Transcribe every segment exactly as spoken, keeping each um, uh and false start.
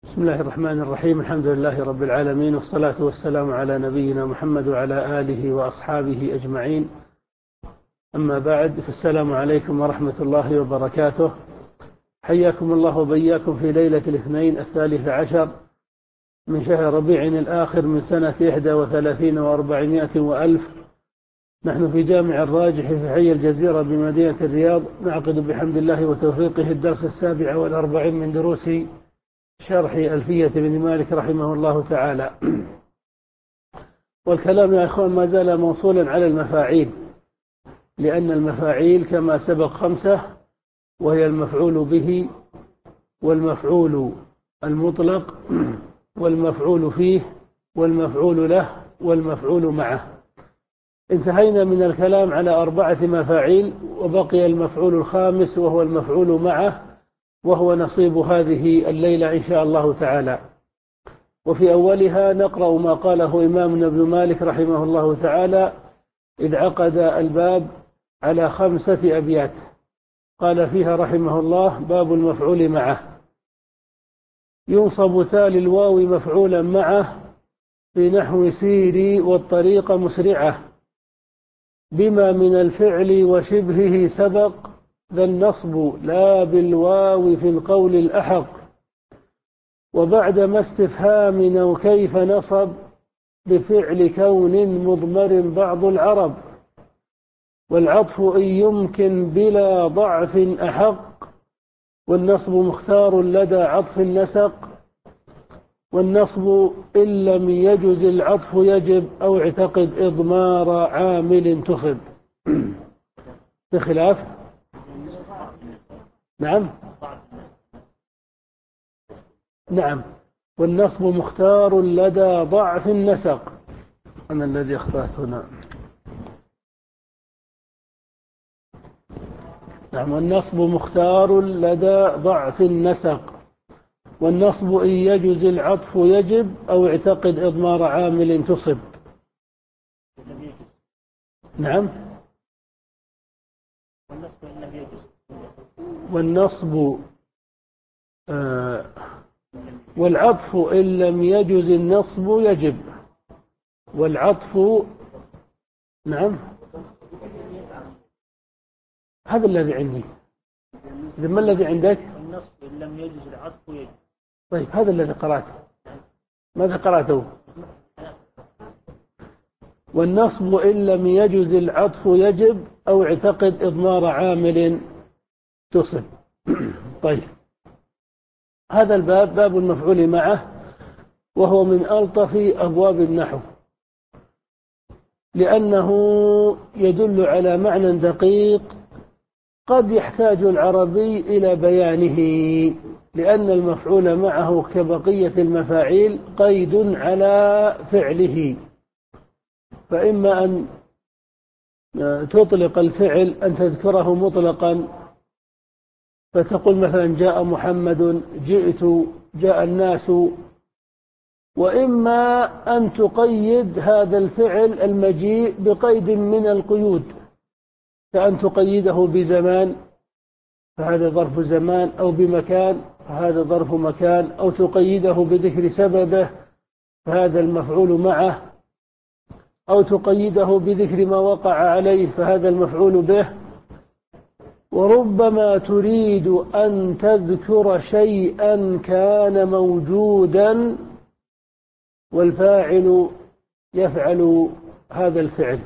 بسم الله الرحمن الرحيم. الحمد لله رب العالمين، والصلاة والسلام على نبينا محمد وعلى آله وأصحابه أجمعين. أما بعد، فالسلام عليكم ورحمة الله وبركاته. حياكم الله وبياكم في ليلة الاثنين الثالث عشر من شهر ربيع الآخر من سنة إحدى وثلاثين وأربعمائة وألف. نحن في جامع الراجح في حي الجزيرة بمدينة الرياض، نعقد بحمد الله وتوفيقه الدرس السابع والأربعين من دروس شرح ألفية بن مالك رحمه الله تعالى. والكلام يا أخوان ما زال موصولا على المفاعيل، لأن المفاعيل كما سبق خمسة، وهي المفعول به، والمفعول المطلق، والمفعول فيه، والمفعول له، والمفعول معه. انتهينا من الكلام على أربعة مفاعيل، وبقي المفعول الخامس وهو المفعول معه، وهو نصيب هذه الليلة إن شاء الله تعالى. وفي أولها نقرأ ما قاله إمامنا ابن مالك رحمه الله تعالى إذ عقد الباب على خمسة أبيات. قال فيها رحمه الله: باب المفعول معه. ينصب تالي الواو مفعولا معه في نحو سيري والطريق مسرعة، بما من الفعل وشبهه سبق، ذا النصب لا بالواو في القول الأحق. وبعد ما استفهام أو كيف نصب، بفعل كون مضمر بعض العرب. والعطف إن يمكن بلا ضعف أحق، والنصب مختار لدى عطف النسق. والنصب إن لم يجز العطف يجب، أو اعتقد إضمار عامل تصب. بخلاف نعم نعم والنصب مختار لدى ضعف النسق. أنا الذي أخطأت هنا. نعم والنصب مختار لدى ضعف النسق. والنصب إن يجز العطف يجب، أو اعتقد إضمار عامل تصب. نعم والنصب آه والعطف إن لم يجز النصب يجب. والعطف نعم هذا الذي عندي. إذا ما الذي عندك؟ النصب إن لم يجز العطف يجب. طيب هذا الذي قرأته. ماذا قرأته؟ والنصب إن لم يجز العطف يجب، أو اعتقد إضمار عامل تصب. طيب، هذا الباب باب المفعول معه، وهو من ألطف أبواب النحو، لأنه يدل على معنى دقيق قد يحتاج العربي إلى بيانه، لأن المفعول معه كبقية المفاعيل قيد على فعله. فإما أن تطلق الفعل، أن تذكره مطلقا، فتقول مثلا جاء محمد، جئت، جاء الناس. وإما أن تقيد هذا الفعل المجيء بقيد من القيود، كأن تقيده بزمان فهذا ظرف زمان، أو بمكان فهذا ظرف مكان، أو تقيده بذكر سببه فهذا المفعول معه، أو تقيده بذكر ما وقع عليه فهذا المفعول به. وربما تريد أن تذكر شيئا كان موجودا والفاعل يفعل هذا الفعل،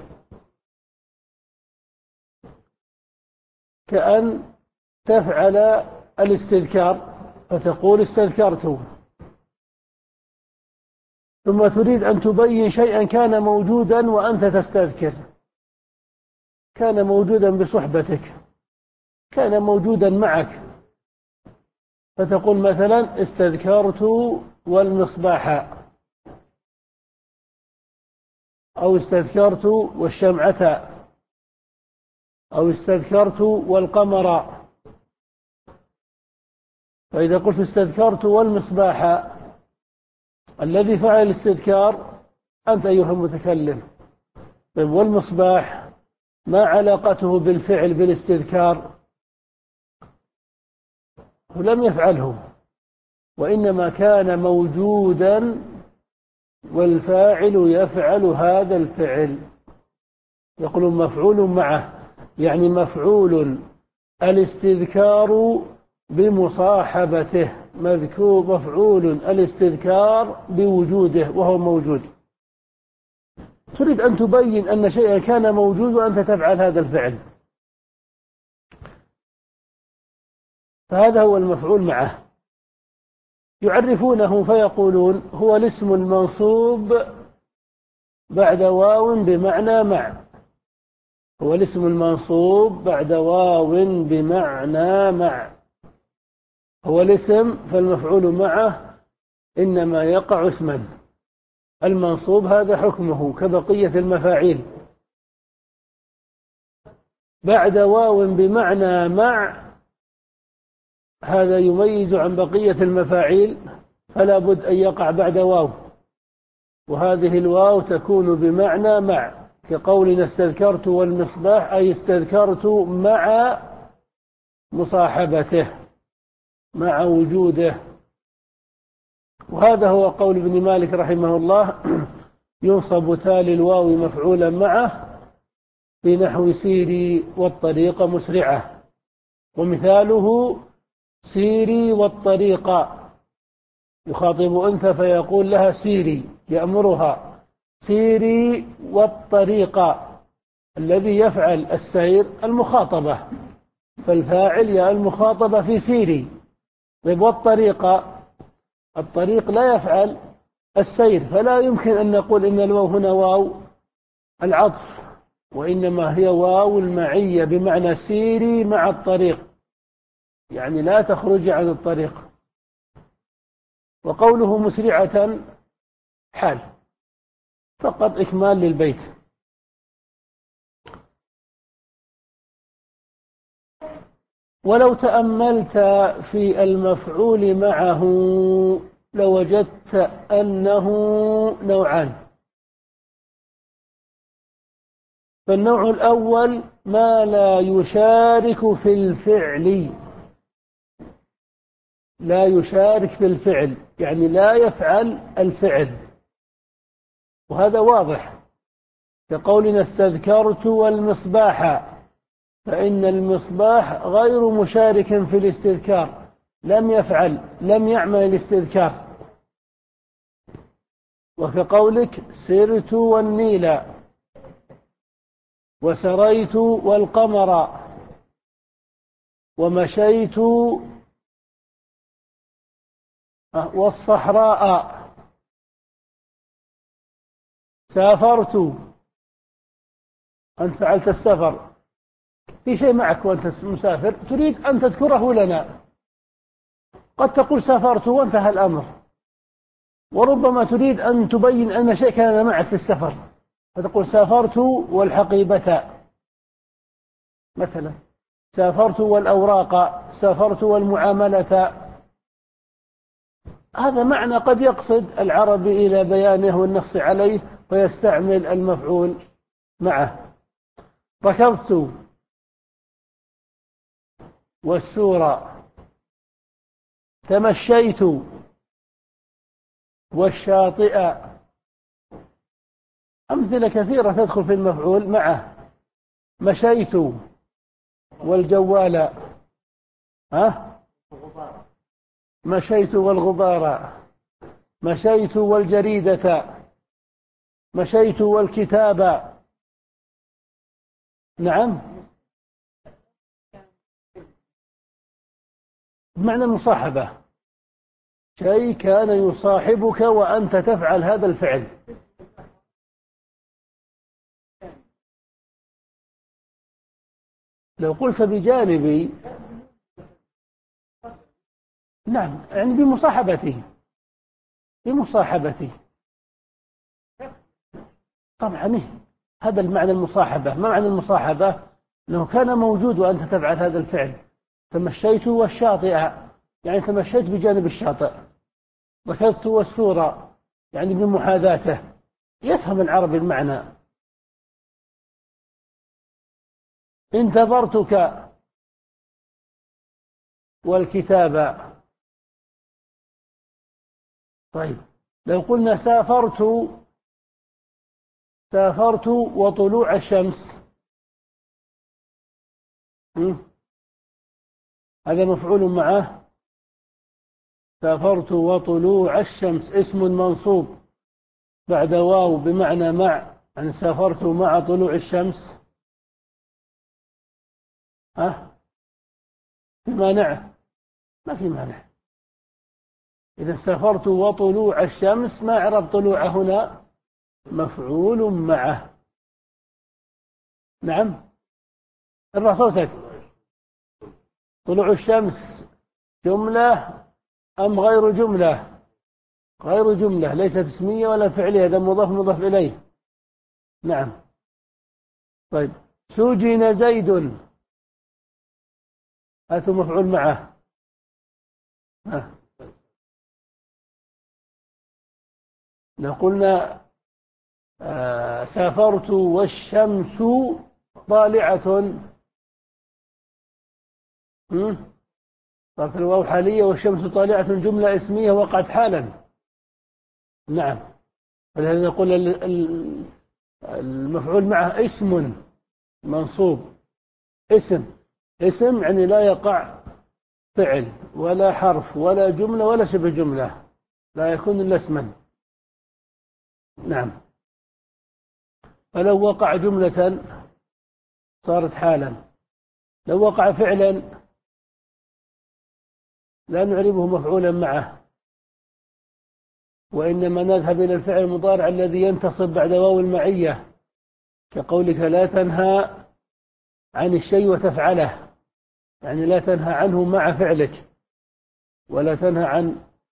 كأن تفعل الاستذكار فتقول استذكرت. ثم تريد أن تبين شيئا كان موجودا وأنت تستذكر، كان موجودا بصحبتك، كان موجودا معك، فتقول مثلا استذكرت والمصباح، أو استذكرت والشمعة، أو استذكرت والقمر. فإذا قلت استذكرت والمصباح، الذي فعل الاستذكار أنت أيها المتكلم. طيب والمصباح ما علاقته بالفعل بالاستذكار؟ ولم يفعله، وإنما كان موجودا والفاعل يفعل هذا الفعل. يقول مفعول معه، يعني مفعول الاستذكار بمصاحبته، مذكور مفعول الاستذكار بوجوده وهو موجود. تريد أن تبين أن شيئا كان موجود وأنت تفعل هذا الفعل، فهذا هو المفعول معه. يعرفونه فيقولون هو الاسم المنصوب بعد واو بمعنى مع. هو الاسم المنصوب بعد واو بمعنى مع. هو الاسم فالمفعول معه إنما يقع اسما. المنصوب هذا حكمه كبقية المفاعيل. بعد واو بمعنى مع، هذا يميز عن بقية المفاعيل، فلا بد أن يقع بعد واو، وهذه الواو تكون بمعنى مع، كقولنا استذكرت والمصباح، أي استذكرت مع مصاحبته، مع وجوده. وهذا هو قول ابن مالك رحمه الله: ينصب تالي الواو مفعولا معه في نحو سيري والطريق مسرعة. ومثاله سيري والطريق، يخاطب أنثى فيقول لها سيري، يأمرها سيري والطريق. الذي يفعل السير المخاطبة، فالفاعل يا المخاطبة في سيري. والطريق، الطريق لا يفعل السير، فلا يمكن أن نقول إن الواو هنا واو العطف، وإنما هي واو المعية بمعنى سيري مع الطريق، يعني لا تخرج عن الطريق. وقوله مسرعة حال فقط إكمال للبيت. ولو تأملت في المفعول معه لوجدت أنه نوعان. فالنوع الأول ما لا يشارك في الفعل، لا يشارك في الفعل يعني لا يفعل الفعل، وهذا واضح، كقولنا استذكرت والمصباح، فإن المصباح غير مشارك في الاستذكار، لم يفعل لم يعمل الاستذكار. وكقولك سرت والنيل، وسريت والقمر، ومشيت والصحراء، سافرت. أنت فعلت السفر، في شيء معك وأنت مسافر تريد أن تذكره لنا، قد تقول سافرت وانتهى الأمر، وربما تريد أن تبين أن شيء كان معك في السفر، فتقول سافرت والحقيبة مثلا، سافرت والأوراق، سافرت والمعاملة. هذا معنى قد يقصد العربي إلى بيانه والنص عليه فيستعمل المفعول معه. ركضت والسورة، تمشيت والشاطئة. أمثلة كثيرة تدخل في المفعول معه. مشيت والجوال، ها؟ مشيت والغبار، مشيت والجريدة، مشيت والكتاب. نعم، بمعنى المصاحبة، شيء كان يصاحبك وأنت تفعل هذا الفعل. لو قلت بجانبي، نعم، يعني بمصاحبتي، بمصاحبتي طبعا هذا المعنى المصاحبة. ما معنى المصاحبة؟ لو كان موجود وأنت تفعل هذا الفعل. تمشيت والشاطئة يعني تمشيت بجانب الشاطئ. ركضت والسورة يعني بمحاذاته. يفهم العرب المعنى. انتظرتك والكتابة طيب لو قلنا سافرت سافرت وطلوع الشمس، هذا مفعول معه. سافرت وطلوع الشمس اسم منصوب بعد واو بمعنى مع، يعني سافرت مع طلوع الشمس. ها في مانع؟ ما في مانع. إذا سافرت وطلوع الشمس ما إعراب طلوع هنا؟ مفعول معه. نعم، ارفع صوتك. طلوع الشمس جملة أم غير جملة؟ غير جملة، ليست اسمية ولا فعلية، هذا مضاف مضاف إليه. نعم. طيب سجن زيد، هاتوا مفعول معه. ها. لو قلنا آه سافرت والشمس طالعة، صارت الواو حالية والشمس طالعة جملة اسمية وقعت حالا. نعم، ولهذا نقول المفعول معه اسم منصوب. اسم اسم يعني لا يقع فعل ولا حرف ولا جملة ولا شبه جملة، لا يكون إلا اسما. نعم. فلو وقع جملة صارت حالا، لو وقع فعلا لا نعربه مفعولا معه، وإنما نذهب إلى الفعل المضارع الذي ينتصب بعد واو المعية، كقولك لا تنهى عن الشيء وتفعله، يعني لا تنهى عنه مع فعلك، ولا تنهى عن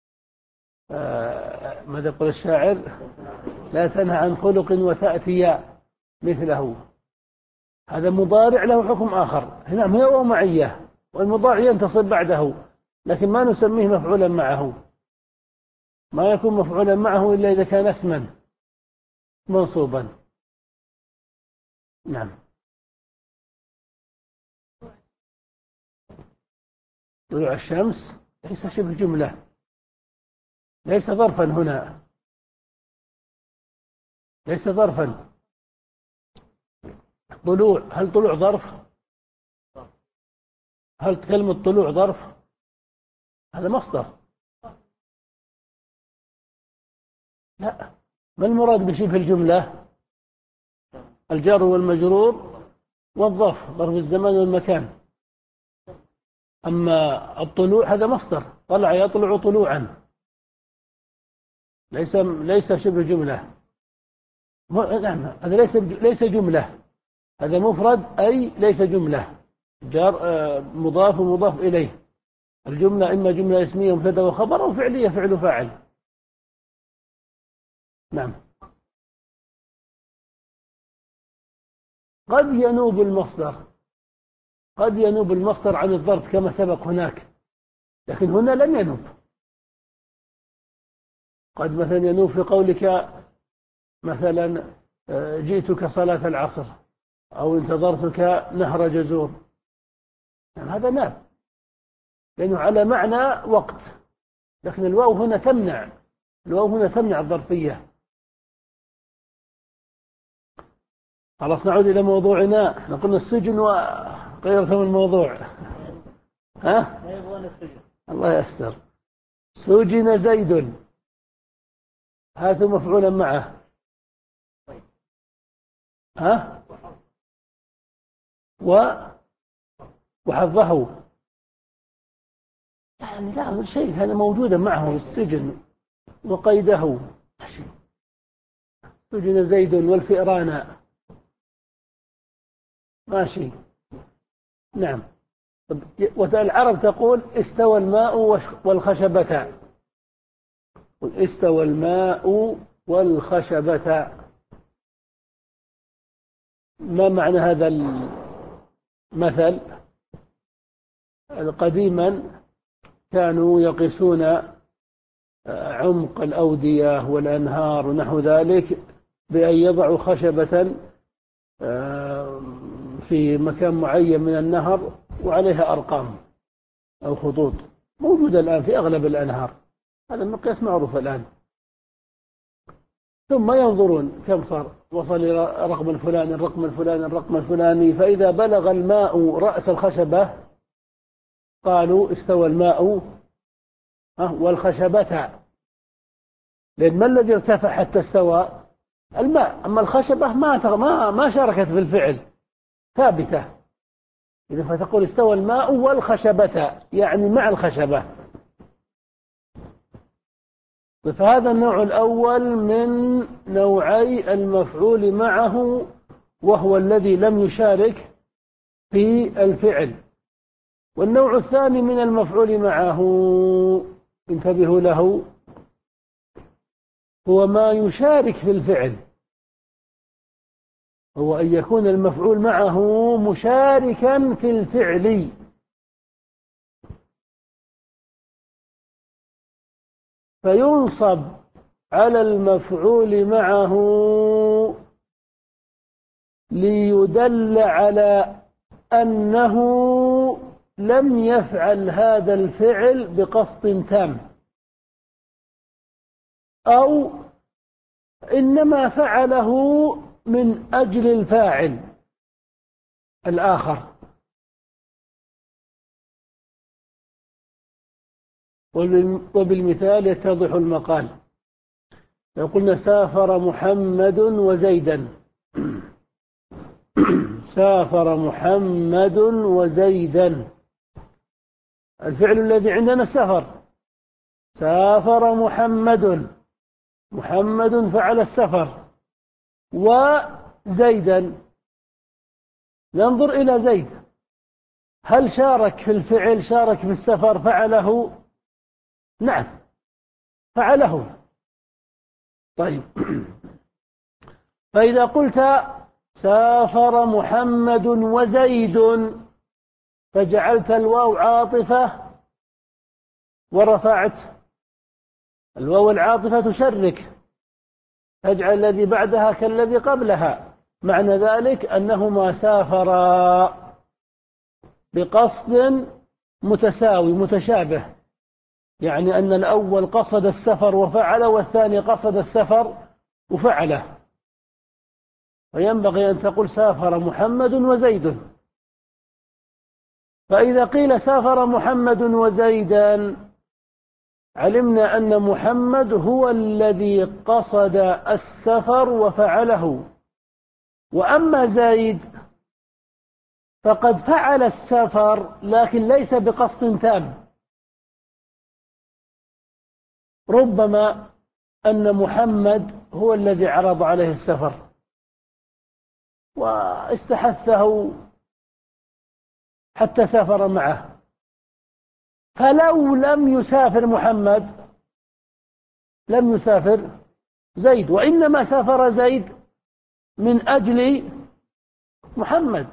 آه ماذا يقول الشاعر؟ لا تنهى عن خلق وتأتي مثله. هذا مضارع له حكم آخر، هنا هي واو معية والمضارع ينتصب بعده، لكن ما نسميه مفعولا معه. ما يكون مفعولا معه إلا إذا كان اسما منصوبا. نعم. طلوع الشمس ليس شبه جملة، ليس ظرفا هنا، ليس ظرفا. طلوع، هل طلوع ظرف؟ هل كلمة طلوع ظرف؟ هذا مصدر. لا، ما المراد بشبه الجملة؟ الجار والمجرور والظرف، ظرف الزمان والمكان. أما الطلوع هذا مصدر، طلع يطلع طلوعا، ليس ليس شبه جملة. نعم، هذا ليس ليس جملة، هذا مفرد أي ليس جملة، جار مضاف ومضاف إليه. الجملة إما جملة اسمية مبتدأ وخبر، أو فعلية فعل فاعل. نعم. قد ينوب المصدر، قد ينوب المصدر عن الظرف كما سبق هناك، لكن هنا لم ينوب. قد مثلا ينوب في قولك مثلا جئتك صلاة العصر، أو انتظرتك نهر جزور، يعني هذا ناب لأنه على معنى وقت، لكن الواو هنا تمنع، الواو هنا تمنع الظرفية. خلاص نعود إلى موضوعنا. احنا قلنا السجن وغيرتم الموضوع. ها؟ لا يبغون السجن. الله يستر. سجن زيد، هاتوا مفعولا معه. ها؟ و وحظه، يعني لا شيء هذا موجودا معه السجن وقيده. سجن زيد والفئران، ماشي. نعم. والعرب تقول استوى الماء والخشبة، استوى الماء والخشبة. ما معنى هذا المثل؟ قديما كانوا يقيسون عمق الأودية والأنهار ونحو ذلك بأن يضعوا خشبة في مكان معين من النهر وعليها أرقام أو خطوط، موجودة الآن في أغلب الأنهار. هذا المقياس معروف الآن. ثم ينظرون كم صار، وصل إلى الرقم الفلاني الرقم الفلاني الرقم الفلاني، فإذا بلغ الماء رأس الخشبة قالوا استوى الماء والخشبة، لأن ما الذي ارتفع حتى استوى؟ الماء، أما الخشبة ما ما ما شاركت في الفعل، ثابتة. إذا فتقول استوى الماء والخشبة، يعني مع الخشبة. فهذا النوع الأول من نوعي المفعول معه، وهو الذي لم يشارك في الفعل. والنوع الثاني من المفعول معه، انتبهوا له، هو ما يشارك في الفعل، هو أن يكون المفعول معه مشاركا في الفعل. فينصب على المفعول معه ليدل على أنه لم يفعل هذا الفعل بقصد تام، أو إنما فعله من أجل الفاعل الآخر. وبالمثال يتضح المقال. لو قلنا سافر محمد وزيدا، سافر محمد وزيدا، الفعل الذي عندنا السفر، سافر محمد، محمد فعل السفر، وزيدا، ننظر إلى زيد، هل شارك في الفعل، شارك في السفر، فعله؟ نعم فعله. طيب، فإذا قلت سافر محمد وزيد، فجعلت الواو عاطفة ورفعت الواو العاطفة تشرك، تجعل الذي بعدها كالذي قبلها، معنى ذلك أنهما سافرا بقصد متساوي متشابه، يعني أن الأول قصد السفر وفعله، والثاني قصد السفر وفعله. وينبغي أن تقول سافر محمد وزيد. فإذا قيل سافر محمد وزيدا، علمنا أن محمد هو الذي قصد السفر وفعله، وأما زيد فقد فعل السفر لكن ليس بقصد تام. ربما أن محمد هو الذي عرض عليه السفر واستحثه حتى سافر معه، فلو لم يسافر محمد لم يسافر زيد، وإنما سافر زيد من أجل محمد.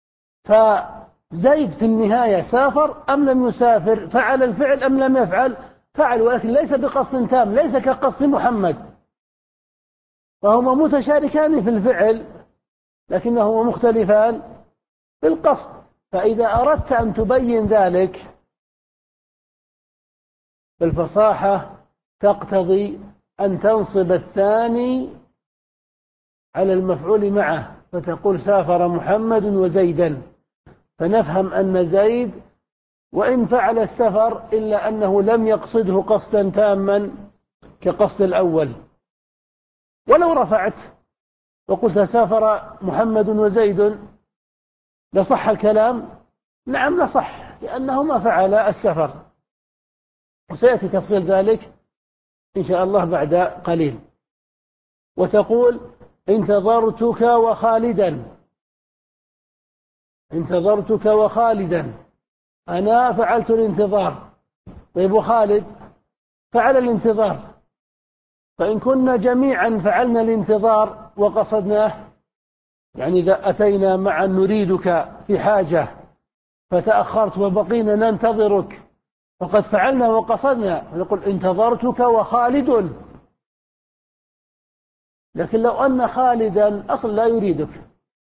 فزيد في النهاية سافر أم لم يسافر، فعل الفعل أم لم يفعل، فعل، ولكن ليس بقصد تام، ليس كقصد محمد. فهما متشاركان في الفعل لكنهما مختلفان في القصد. فإذا أردت أن تبين ذلك، بالفصاحة تقتضي أن تنصب الثاني على المفعول معه، فتقول سافر محمد وزيدا، فنفهم أن زيد وإن فعل السفر إلا أنه لم يقصده قصدا تاما كقصد الأول. ولو رفعت وقلت سافر محمد وزيد لصح الكلام؟ نعم لصح، لأنهما فعل السفر، وسيأتي تفصيل ذلك إن شاء الله بعد قليل. وتقول انتظرتك وخالدا، انتظرتك وخالدا، أنا فعلت الانتظار، طيب وخالد فعل الانتظار، فإن كنا جميعا فعلنا الانتظار وقصدناه، يعني إذا أتينا معا نريدك في حاجة فتأخرت وبقينا ننتظرك فقد فعلنا وقصدنا، نقول انتظرتك وخالد. لكن لو أن خالدا أصلا لا يريدك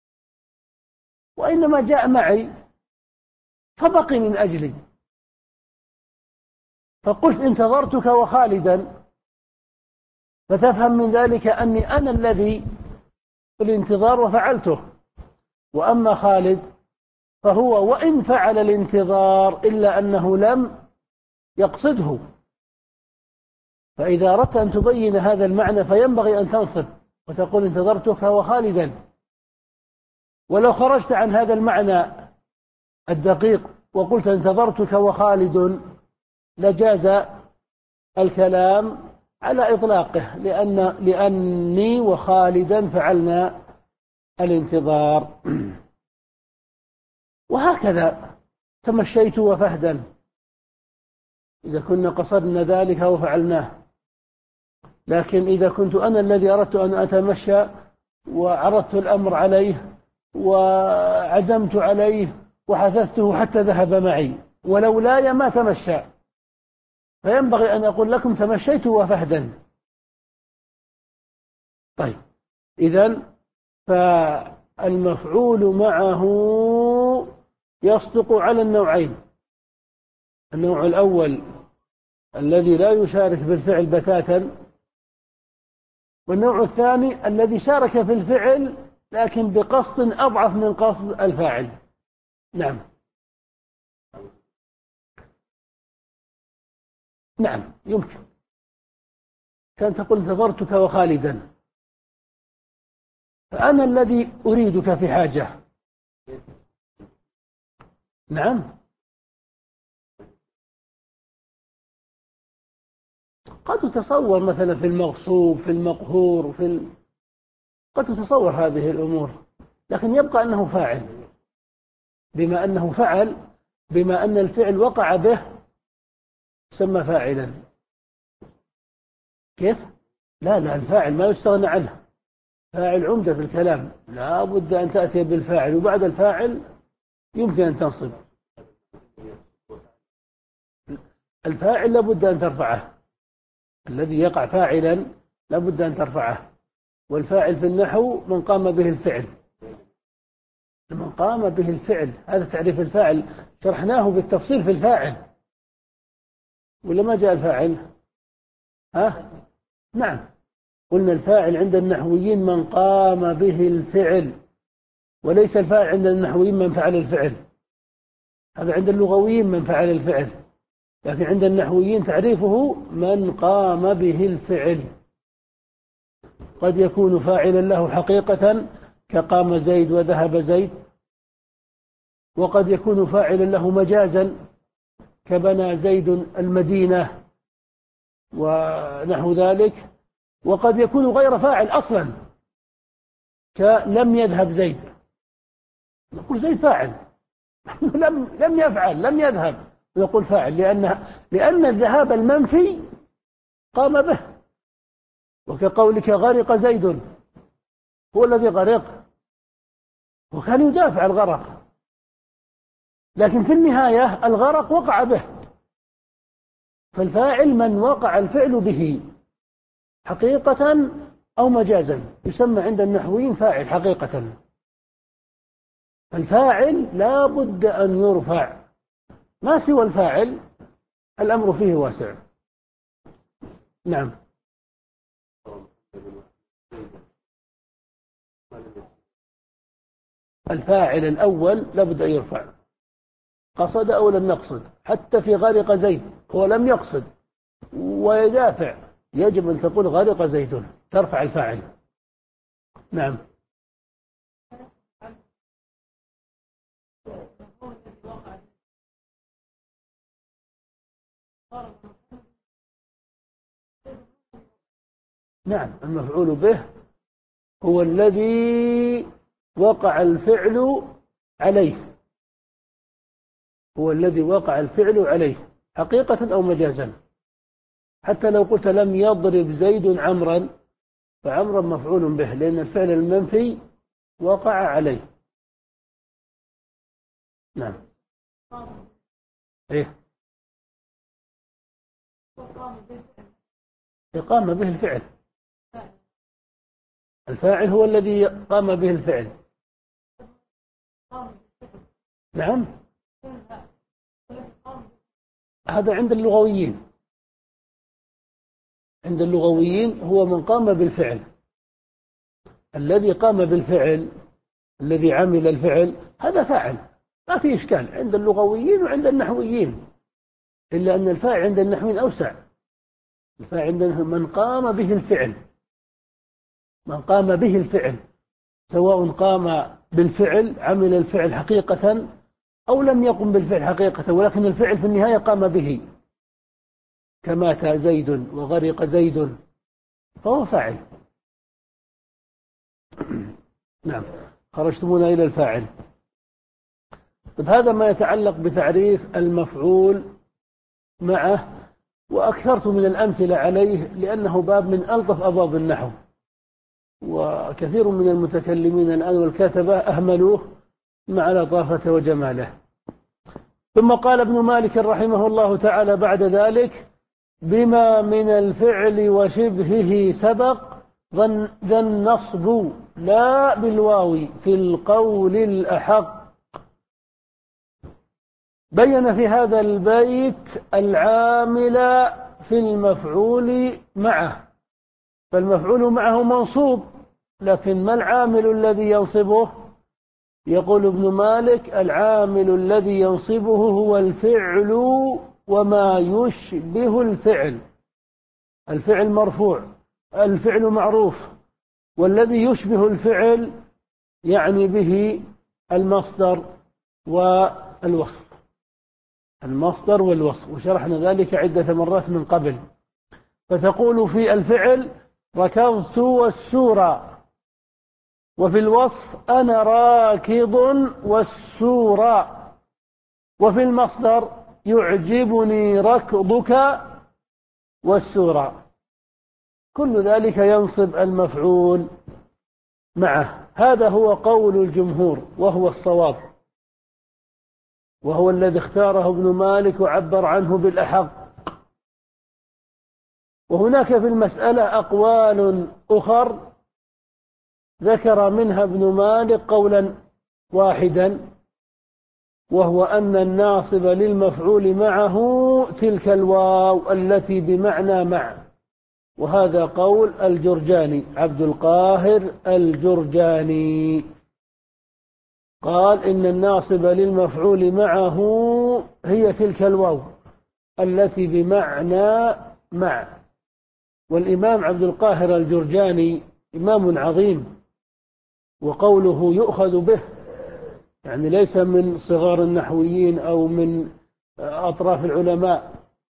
وإنما جاء معي فبقي من أجلي، فقلت انتظرتك وخالدا، فتفهم من ذلك أني أنا الذي في الانتظار وفعلته، وأما خالد فهو وإن فعل الانتظار إلا أنه لم يقصده. فإذا أردت أن تبين هذا المعنى فينبغي أن تنصب وتقول انتظرتك وخالدا. ولو خرجت عن هذا المعنى الدقيق وقلت انتظرتك وخالد لجاز الكلام على إطلاقه، لأن لأني وخالدا فعلنا الانتظار. وهكذا تمشيت وفهدا إذا كنا قصدنا ذلك وفعلناه. لكن إذا كنت أنا الذي أردت أن أتمشى وعرضت الأمر عليه وعزمت عليه وحثثته حتى ذهب معي ولولاي ما تمشى، فينبغي أن أقول لكم تمشيت وفهدا. طيب، إذن فالمفعول معه يصدق على النوعين: النوع الأول الذي لا يشارك بالفعل بتاتا، والنوع الثاني الذي شارك في الفعل لكن بقصد أضعف من قصد الفاعل. نعم نعم يمكن. كان تقول انتظرتك وخالدا، فأنا الذي أريدك في حاجة. نعم، قد تتصور مثلا في المغصوب في المقهور في ال... قد تتصور هذه الأمور، لكن يبقى أنه فاعل. بما أنه فعل، بما أن الفعل وقع به سمى فاعلا. كيف؟ لا لا، الفاعل ما يستغنى عنه، فاعل عمدة في الكلام، لا بد أن تأتي بالفاعل، وبعد الفاعل يمكن أن تنصب. الفاعل لابد أن ترفعه، الذي يقع فاعلا لابد أن ترفعه. والفاعل في النحو من قام به الفعل، من قام به الفعل، هذا تعريف الفاعل شرحناه بالتفصيل في الفاعل، ولا ما جاء الفاعل؟ ها؟ نعم، قلنا الفاعل عند النحويين من قام به الفعل، وليس الفاعل عند النحويين من فعل الفعل. هذا عند اللغويين من فعل الفعل، لكن عند النحويين تعريفه من قام به الفعل. قد يكون فاعلا له حقيقة كقام زيد وذهب زيد، وقد يكون فاعلا له مجازا كبنى زيد المدينة ونحو ذلك، وقد يكون غير فاعل أصلا كلم يذهب زيد. نقول زيد فاعل لم لم يفعل، لم يذهب، نقول فاعل لأن لأن الذهاب المنفي قام به. وكقولك غرق زيد، هو الذي غرق وكان يدافع الغرق، لكن في النهاية الغرق وقع به. فالفاعل من وقع الفعل به حقيقة أو مجازا يسمى عند النحويين فاعل حقيقة. الفاعل لا بد أن يرفع، ما سوى الفاعل الأمر فيه واسع. نعم. الفاعل الأول لا بد أن يرفع، قصد أو لم يقصد. حتى في غرق زيد هو لم يقصد ويدافع، يجب أن تقول غرق زيد، ترفع الفاعل. نعم. نعم، المفعول به هو الذي وقع الفعل عليه، هو الذي وقع الفعل عليه حقيقة أو مجازا. حتى لو قلت لم يضرب زيد عمرا، فعمرا مفعول به لأن الفعل المنفي وقع عليه. نعم. إيه؟ قام به الفعل، الفاعل هو الذي قام به الفعل. نعم، هذا عند اللغويين. عند اللغويين هو من قام بالفعل. الذي قام بالفعل، الذي عمل الفعل، هذا فاعل، ما في إشكال عند اللغويين وعند النحويين، إلا أن الفاعل عند النحويين أوسع. الفاعل عند من قام به الفعل، من قام به الفعل، سواء قام بالفعل عمل الفعل حقيقة أو لم يقم بالفعل حقيقة، ولكن الفعل في النهاية قام به، كمات زيد وغرق زيد، فهو فاعل. نعم، خرجتمونا إلى الفاعل. طيب، هذا ما يتعلق بتعريف المفعول معه، وأكثرت من الأمثلة عليه لأنه باب من ألطف أبواب النحو، وكثير من المتكلمين الآن والكاتبة أهملوه مع لطافته وجماله. ثم قال ابن مالك رحمه الله تعالى بعد ذلك: بما من الفعل وشبهه سبق ذا النصب لا بالواو في القول الأحق. بين في هذا البيت العامل في المفعول معه، فالمفعول معه منصوب، لكن ما العامل الذي ينصبه؟ يقول ابن مالك: العامل الذي ينصبه هو الفعل وما يشبه الفعل. الفعل مرفوع، الفعل معروف، والذي يشبه الفعل يعني به المصدر والوصف، المصدر والوصف، وشرحنا ذلك عدة مرات من قبل. فتقول في الفعل: ركضت والسورة، وفي الوصف: أنا راكض والسورة، وفي المصدر: يعجبني ركضك والسورة. كل ذلك ينصب المفعول معه. هذا هو قول الجمهور وهو الصواب، وهو الذي اختاره ابن مالك وعبر عنه بالأحق. وهناك في المسألة أقوال أخر ذكر منها ابن مالك قولا واحدا، وهو أن الناصب للمفعول معه تلك الواو التي بمعنى مع، وهذا قول الجرجاني، عبد القاهر الجرجاني، قال إن الناصب للمفعول معه هي تلك الواو التي بمعنى مع. والإمام عبد القاهر الجرجاني إمام عظيم، وقوله يؤخذ به، يعني ليس من صغار النحويين أو من أطراف العلماء،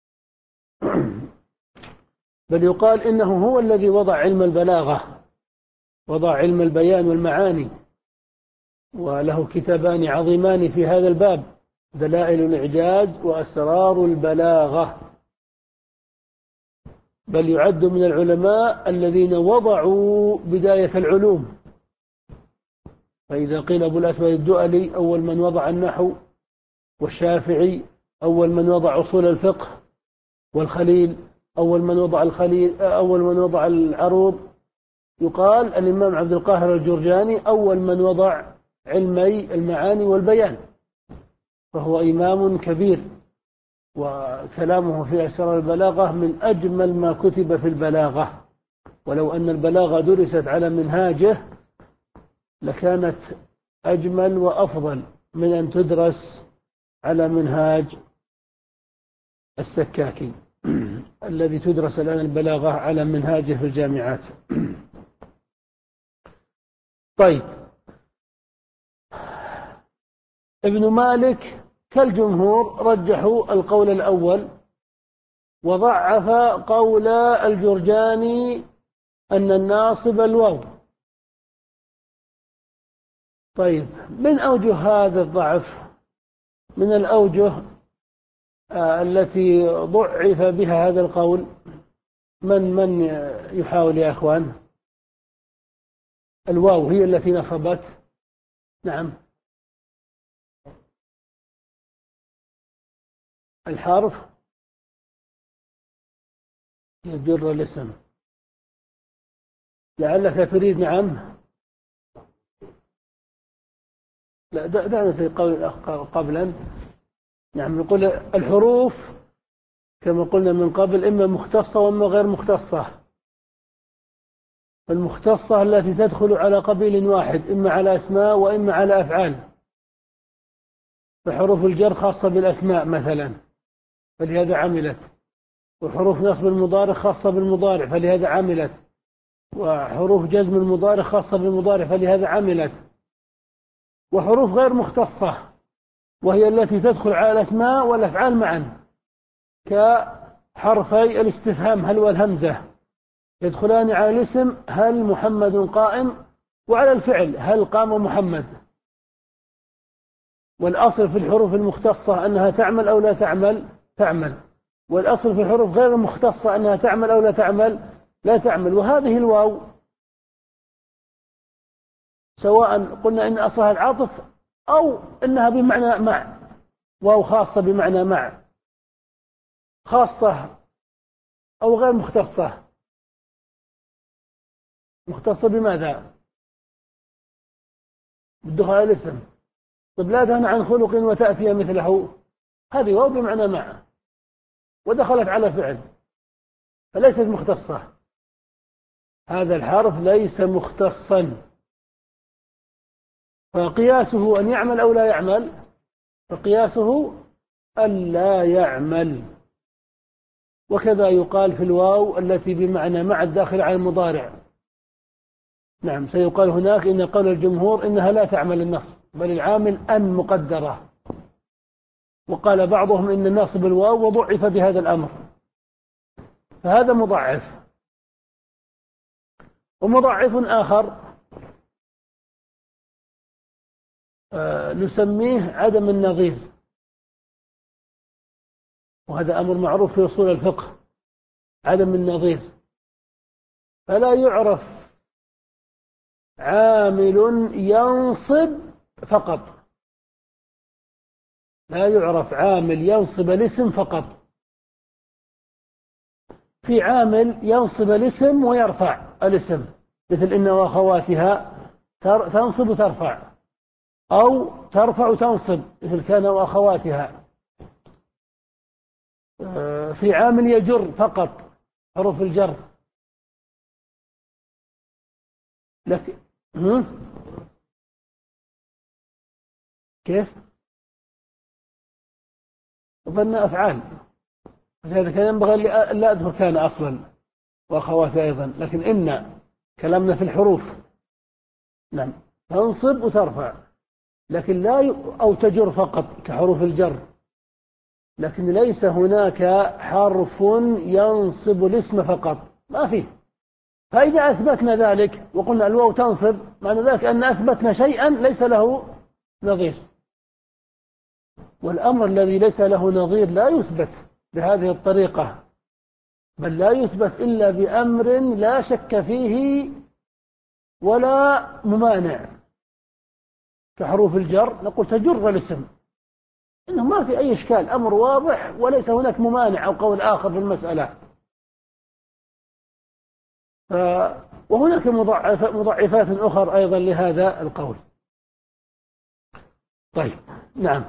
بل يقال إنه هو الذي وضع علم البلاغة، وضع علم البيان والمعاني، وله كتابان عظيمان في هذا الباب: دلائل الإعجاز وأسرار البلاغة. بل يعد من العلماء الذين وضعوا بداية العلوم. فإذا قيل أبو الأسود الدؤلي أول من وضع النحو، والشافعي أول من وضع أصول الفقه، والخليل أول من وضع الخليل أول من وضع العروض، يقال الإمام عبد القاهر الجرجاني أول من وضع علمي المعاني والبيان، فهو إمام كبير، وكلامه في أسرار البلاغة من أجمل ما كتب في البلاغة. ولو أن البلاغة درست على منهاجه لكانت أجمل وأفضل من أن تدرس على منهاج السكاكي الذي تدرس الآن البلاغة على منهاجه في الجامعات. طيب، ابن مالك كالجمهور رجحوا القول الأول، وضعف قول الجرجاني أن الناصب الواو. طيب، من أوجه هذا الضعف، من الأوجه التي ضعف بها هذا القول، من من يحاول يا أخوان؟ الواو هي التي نصبت. نعم، الحرف يجر الاسم. لعلك تريد. نعم، لا، دعنا في قول قبلا. نعم، نقول الحروف كما قلنا من قبل إما مختصة وإما غير مختصة. المختصة التي تدخل على قبيل واحد إما على أسماء وإما على أفعال، فحروف الجر خاصة بالأسماء مثلا فلهذا عملت، وحروف نصب المضارع خاصة بالمضارع فلهذا عملت، وحروف جزم المضارع خاصة بالمضارع فلهذا عملت، وحروف غير مختصة وهي التي تدخل على الأسماء والأفعال معا، كحرفي الاستفهام هل والهمزة يدخلان على الاسم هل محمد قائم، وعلى الفعل هل قام محمد. والأصل في الحروف المختصة أنها تعمل أو لا تعمل تعمل، والأصل في الحروف غير المختصة أنها تعمل أو لا تعمل لا تعمل. وهذه الواو سواء قلنا إن أصلها العاطف أو إنها بمعنى مع، واو خاصة بمعنى مع، خاصة أو غير مختصة. مختصة بماذا؟ بالدخول على الاسم. طيب لا تنهى عن خلق وتأتي مثله، هذه واو بمعنى مع ودخلت على فعل فليست مختصة. هذا الحرف ليس مختصا، فقياسه أن يعمل أو لا يعمل، فقياسه أن لا يعمل. وكذا يقال في الواو التي بمعنى مع الداخل على المضارع. نعم سيقال هناك إن قول الجمهور إنها لا تعمل النصب بل العامل أن مقدرة، وقال بعضهم إن الناصب الواو وضعف بهذا الأمر، فهذا مضاعف. ومضاعف آخر آه نسميه عدم النظير، وهذا أمر معروف في أصول الفقه، عدم النظير. فلا يعرف عامل ينصب فقط، لا يعرف عامل ينصب الاسم فقط. في عامل ينصب الاسم ويرفع الاسم، مثل إن وأخواتها تنصب وترفع، أو ترفع وتنصب مثل كان وأخواتها. في عامل يجر فقط حروف الجر، لكن كيف؟ ظن أفعال، لهذا كان ينبغي لا أذكر كان أصلا وأخواتها أيضا، لكن إن كلامنا في الحروف. نعم تنصب وترفع، لكن لا ي... أو تجر فقط كحروف الجر، لكن ليس هناك حرف ينصب الاسم فقط، ما فيه. فإذا أثبتنا ذلك وقلنا الواو تنصب، معنى ذلك أن أثبتنا شيئا ليس له نظير، والأمر الذي ليس له نظير لا يثبت بهذه الطريقة، بل لا يثبت إلا بأمر لا شك فيه ولا ممانع، كحروف الجر نقول تجر الاسم، إنه ما في أي إشكال، أمر واضح وليس هناك ممانع أو قول آخر في المسألة. ف... وهناك مضاعف... مضاعفات أخرى أيضا لهذا القول. طيب نعم.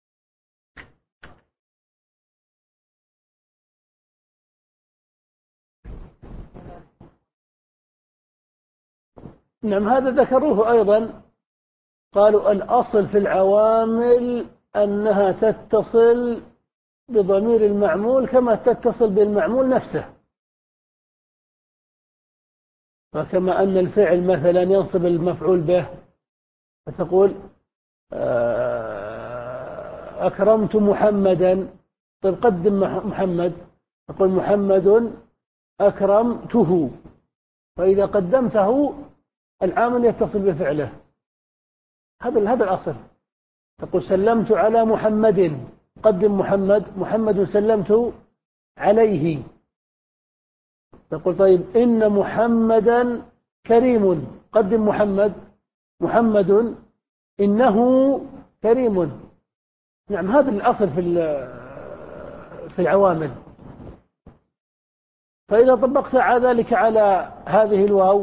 نعم هذا ذكروه أيضا، قالوا الأصل في العوامل أنها تتصل بضمير المعمول كما تتصل بالمعمول نفسه. فكما أن الفعل مثلا ينصب المفعول به، فتقول أكرمت محمدا، طيب قدم محمد، تقول محمد أكرمته، فإذا قدمته العامل يتصل بفعله، هذا هذا الأصل. تقول سلمت على محمد، قدم محمد، محمد سلمت عليه. تقول طيب إن محمدا كريم، قدم محمد، محمد إنه كريم. نعم هذا الأصل في في العوامل. فإذا طبقت على ذلك على هذه الواو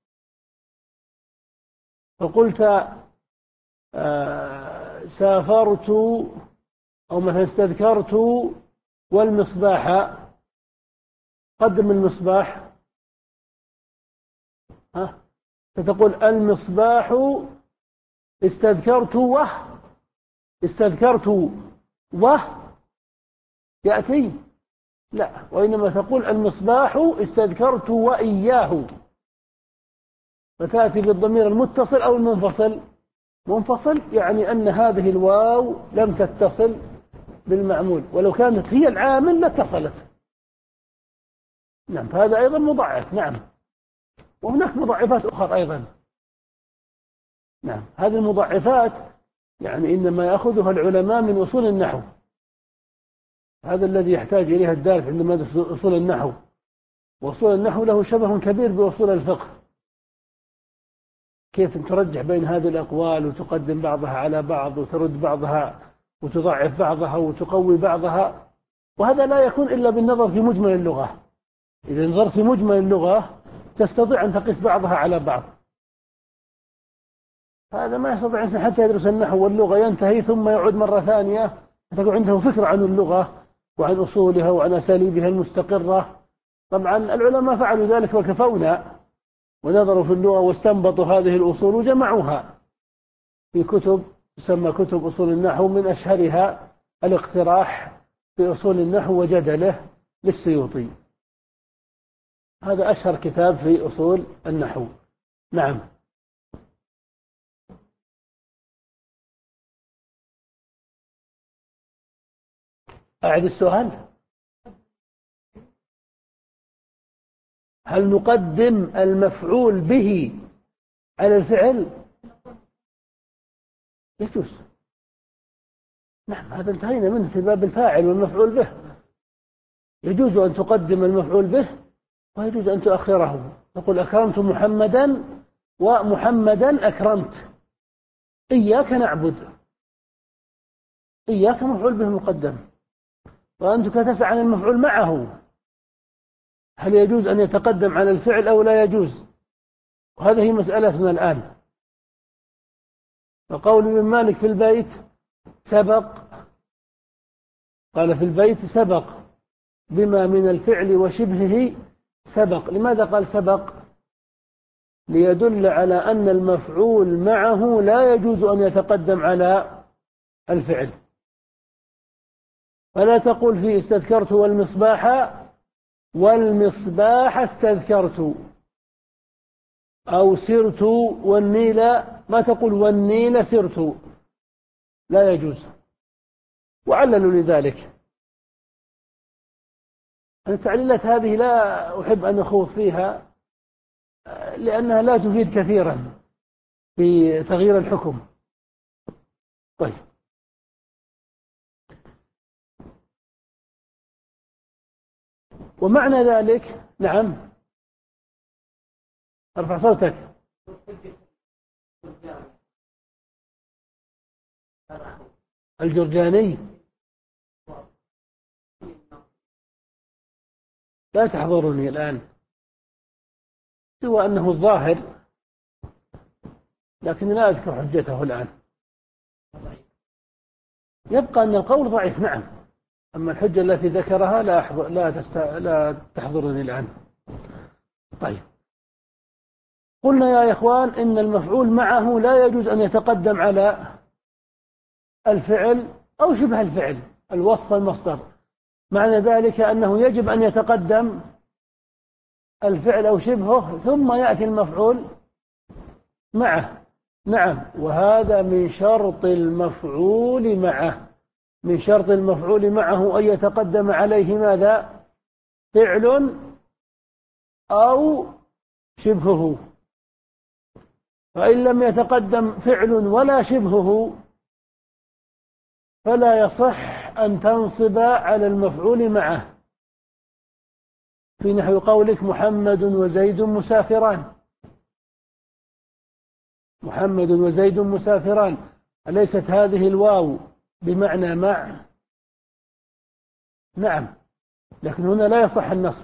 فقلت آه سافرت، أو مثلا استذكرت والمصباح، قدم المصباح، ها فتقول المصباح استذكرت وه، استذكرت وه يأتي، لا، وإنما تقول المصباح استذكرت وإياه، فتأتي بالضمير المتصل أو المنفصل. منفصل يعني أن هذه الواو لم تتصل بالمعمول، ولو كانت هي العامل لاتصلت. نعم، فهذا أيضا مضاعف. نعم، وهناك مضاعفات أخرى أيضا. نعم، هذه المضاعفات يعني إنما يأخذها العلماء من أصول النحو، هذا الذي يحتاج إليها الدارس عندما يدرس أصول النحو. وأصول النحو له شبه كبير بأصول الفقه، كيف ترجح بين هذه الأقوال وتقدم بعضها على بعض وترد بعضها وتضعف بعضها وتقوي بعضها، وهذا لا يكون إلا بالنظر في مجمل اللغة. إذا نظرت في مجمل اللغة تستطيع أن تقيس بعضها على بعض. هذا ما يستطيع الإنسان حتى يدرس النحو واللغة ينتهي ثم يعود مرة ثانية فتكون عنده فكرة عن اللغة وعن أصولها وعن أساليبها المستقرة. طبعا العلماء فعلوا ذلك وكفونا، ونظروا في اللغة واستنبطوا هذه الأصول وجمعوها في كتب تسمى كتب أصول النحو، من أشهرها الاقتراح في أصول النحو وجدله للسيوطي، هذا أشهر كتاب في أصول النحو. نعم. أعد السؤال. هل نقدم المفعول به على الفعل؟ يجوز. نعم، هذا انتهينا منه في باب الفاعل والمفعول به. يجوز أن تقدم المفعول به ويجوز أن تؤخره، تقول أكرمت محمدا ومحمدا أكرمت. إياك نعبد، إياك مفعول به مقدم، وأنتك تسعى عن المفعول معه، هل يجوز أن يتقدم على الفعل أو لا يجوز؟ وهذه مسألتنا الآن. وقول ابن مالك في البيت سبق، قال في البيت سبق بما من الفعل وشبهه سبق. لماذا قال سبق؟ ليدل على أن المفعول معه لا يجوز أن يتقدم على الفعل. فلا تقول فيه استذكرت والمصباح والمصباح استذكرت، أو سرت والنيل، ما تقول والنيل سرت، لا يجوز. وعللوا لذلك. التعليلات هذه لا أحب أن أخوض فيها لأنها لا تفيد كثيرا في تغيير الحكم. طيب، ومعنى ذلك، نعم، ارفع صوتك. الجرجاني لا تحضرني الآن، سوى أنه الظاهر، لكن لا أذكر حجته الآن. يبقى أن القول ضعيف، نعم، أما الحجة التي ذكرها لا, أحضر لا, تست... لا تحضرني الآن. طيب، قلنا يا إخوان إن المفعول معه لا يجوز أن يتقدم على الفعل أو شبه الفعل، الوصف المصدر. معنى ذلك أنه يجب أن يتقدم الفعل أو شبهه ثم يأتي المفعول معه. نعم، وهذا من شرط المفعول معه، من شرط المفعول معه أن يتقدم عليه ماذا؟ فعل أو شبهه. فإن لم يتقدم فعل ولا شبهه فلا يصح أن تنصب على المفعول معه، في نحو قولك محمد وزيد مسافران. محمد وزيد مسافران، أليست هذه الواو بمعنى مع؟ نعم، لكن هنا لا يصح النصب.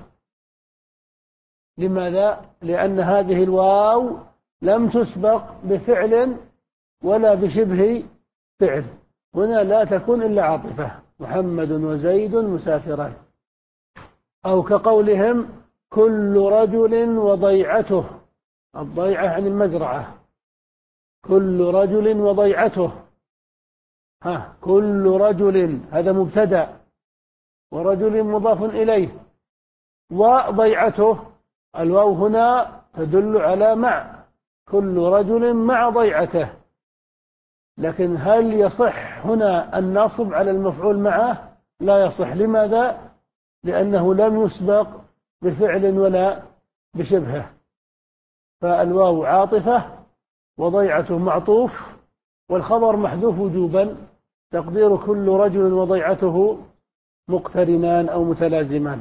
لماذا؟ لأن هذه الواو لم تسبق بفعل ولا بشبه فعل، هنا لا تكون إلا عاطفة. محمد وزيد مسافران. أو كقولهم كل رجل وضيعته، الضيعة عن المزرعة، كل رجل وضيعته، ها كل رجل هذا مبتدأ، ورجل مضاف إليه، وضيعته الواو هنا تدل على مع، كل رجل مع ضيعته. لكن هل يصح هنا النصب على المفعول معه؟ لا يصح. لماذا؟ لأنه لم يسبق بفعل ولا بشبهه، فالواو عاطفة وضيعته معطوف، والخبر محذوف وجوبا، تقدير كل رجل وضيعته مقترنان أو متلازمان.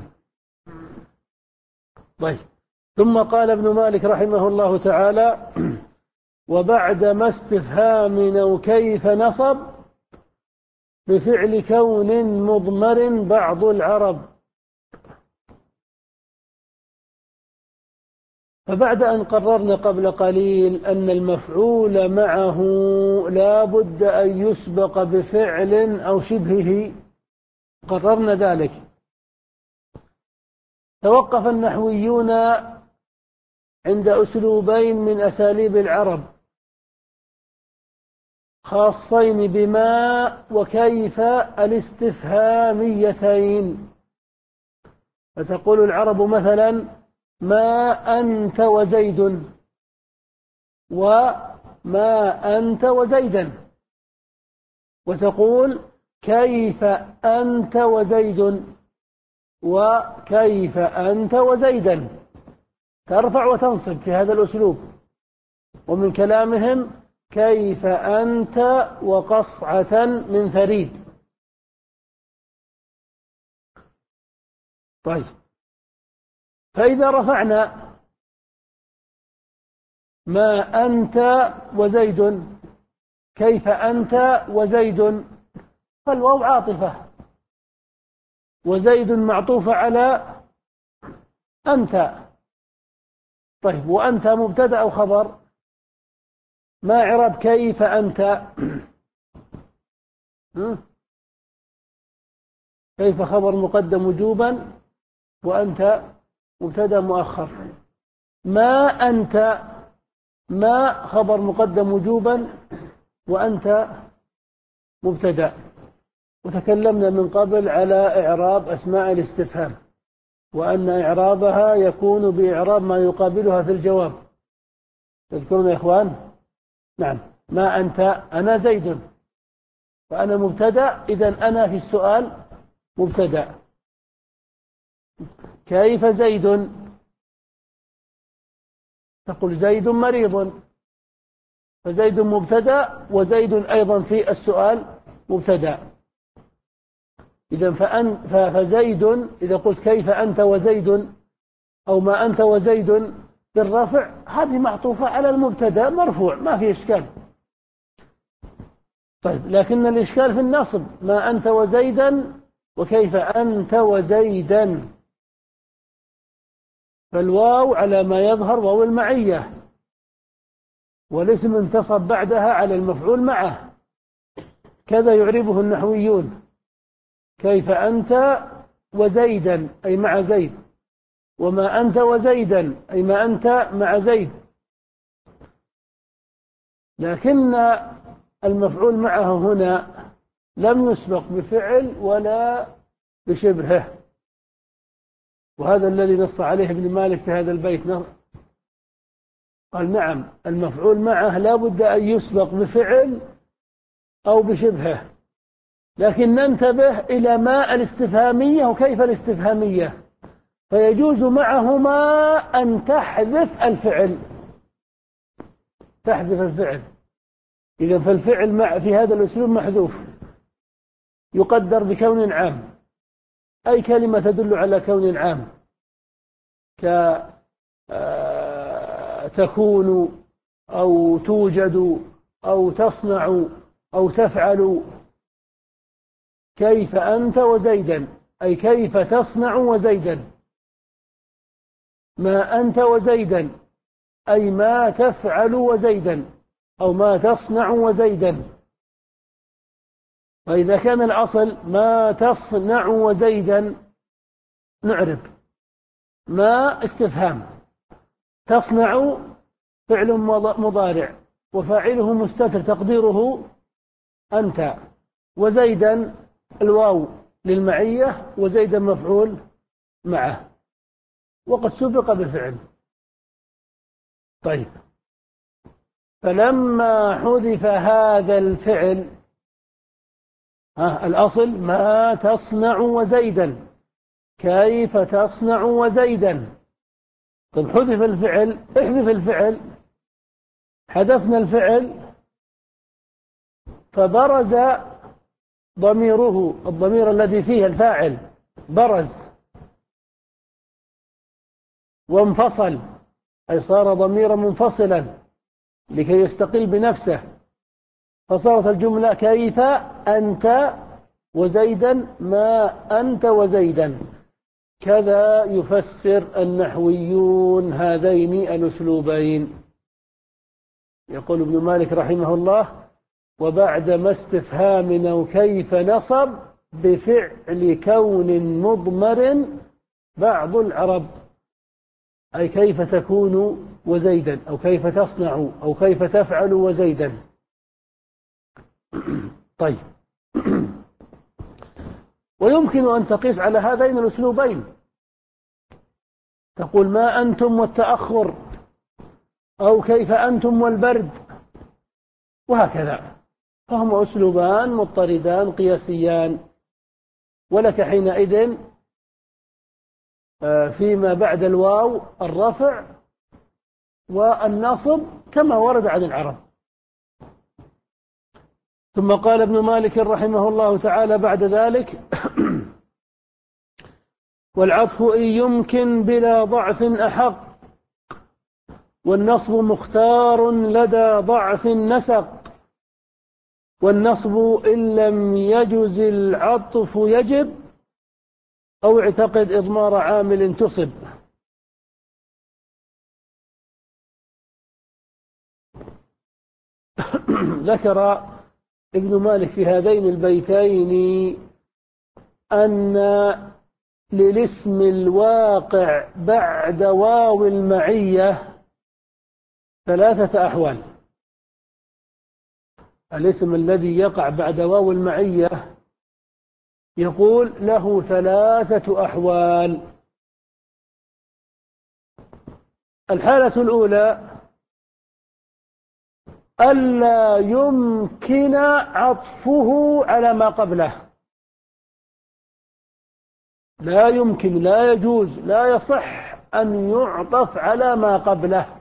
طيب، ثم قال ابن مالك رحمه الله تعالى: وبعدما استفهام أو كيف نصب بفعل كون مضمر بعض العرب. فبعد أن قررنا قبل قليل أن المفعول معه لا بد أن يسبق بفعل أو شبهه، قررنا ذلك. توقف النحويون عند أسلوبين من أساليب العرب خاصين بما وكيف الاستفهاميتين. فتقول العرب مثلا: ما أنت وزيد، وما أنت وزيدا. وتقول: كيف أنت وزيد، وكيف أنت وزيدا. ترفع وتنصب في هذا الأسلوب. ومن كلامهم: كيف أنت وقصعة من ثريد. طيب، فإذا رفعنا ما أنت وزيد، كيف أنت وزيد، فالواو عاطفة، وزيد معطوفة على أنت. طيب، وأنت مبتدأ أو خبر؟ ما إعراب كيف أنت؟ كيف خبر مقدم وجوبا، وأنت مبتدأ مؤخر. ما أنت، ما خبر مقدم وجوبا، وأنت مبتدأ. وتكلمنا من قبل على إعراب أسماء الاستفهام، وأن إعرابها يكون بإعراب ما يقابلها في الجواب. تذكرون يا إخوان؟ نعم. ما أنت، أنا زيد، فأنا مبتدأ، إذن أنا في السؤال مبتدأ. كيف زيد؟ تقول زيد مريض، فزيد مبتدأ، وزيد أيضا في السؤال مبتدأ. إذن فأن فزيد، إذا قلت كيف أنت وزيد أو ما أنت وزيد بالرفع، هذه معطوفة على المبتدأ مرفوع، ما في إشكال. طيب، لكن الإشكال في النصب: ما أنت وزيدا، وكيف أنت وزيدا. فالواو على ما يظهر واو المعية، والاسم انتصب بعدها على المفعول معه، كذا يعربه النحويون: كيف أنت وزيدا أي مع زيد، وما أنت وزيدا أي ما أنت مع زيد. لكن المفعول معه هنا لم يسبق بفعل ولا بشبهه، وهذا الذي نص عليه ابن مالك في هذا البيت. قال: نعم، المفعول معه لا بد أن يسبق بفعل أو بشبهه، لكن ننتبه إلى ما الاستفهامية وكيف الاستفهامية. فيجوز معهما أن تحذف الفعل، تحذف الفعل. إذا فالفعل مع في هذا الأسلوب محذوف، يقدر بكون عام، أي كلمة تدل على كون عام، كتكون أو توجد أو تصنع أو تفعل. كيف أنت وزيدا أي كيف تصنع وزيدا. ما أنت وزيدا أي ما تفعل وزيدا، أو ما تصنع وزيدا. فإذا كان الأصل ما تصنع وزيدا نعرب ما استفهام، تصنع فعل مضارع وفاعله مستتر تقديره أنت، وزيدا الواو للمعية وزيدا مفعول معه وقد سبق بالفعل. طيب، فلما حذف هذا الفعل، ها الأصل ما تصنع وزيدا، كيف تصنع وزيدا؟ طيب حذف الفعل، احذف الفعل، حذفنا الفعل فبرز ضميره، الضمير الذي فيه الفاعل برز وانفصل، أي صار ضميرا منفصلا لكي يستقل بنفسه، فصارت الجملة كيف أنت وزيدا، ما أنت وزيدا. كذا يفسر النحويون هذين الأسلوبين. يقول ابن مالك رحمه الله: وبعدما استفهام أو كيف نصب بفعل كون مضمر بعض العرب، أي كيف تكون وزيدا، أو كيف تصنع، أو كيف تفعل وزيدا. طيب، ويمكن أن تقيس على هذين الأسلوبين، تقول ما أنتم والتأخر، أو كيف أنتم والبرد، وهكذا، فهما أسلوبان مضطردان قياسيان. ولك حينئذ فيما بعد الواو الرفع والنصب كما ورد عن العرب. ثم قال ابن مالك رحمه الله تعالى بعد ذلك: والعطف إن يمكن بلا ضعف أحق، والنصب مختار لدى ضعف نسق، والنصب إن لم يجز العطف يجب، أو اعتقد إضمار عامل تصب. ذكر ابن مالك في هذين البيتين أن للاسم الواقع بعد واو المعية ثلاثة أحوال. الاسم الذي يقع بعد واو المعية يقول له ثلاثة أحوال. الحالة الأولى ألا يمكن عطفه على ما قبله، لا يمكن، لا يجوز، لا يصح أن يعطف على ما قبله،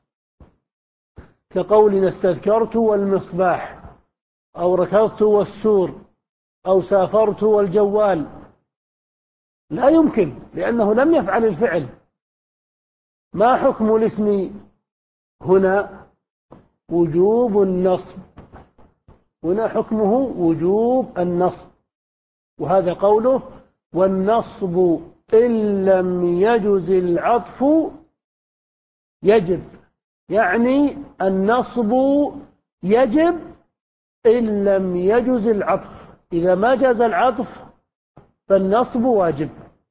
كقولنا استذكرت والمصباح، أو ركضت والسور، أو سافرت والجوال. لا يمكن، لأنه لم يفعل الفعل. ما حكم الاسم هنا؟ وجوب النصب، هنا حكمه وجوب النصب. وهذا قوله: والنصب إن لم يجز العطف يجب، يعني النصب يجب إن لم يجز العطف، إذا ما جاز العطف فالنصب واجب.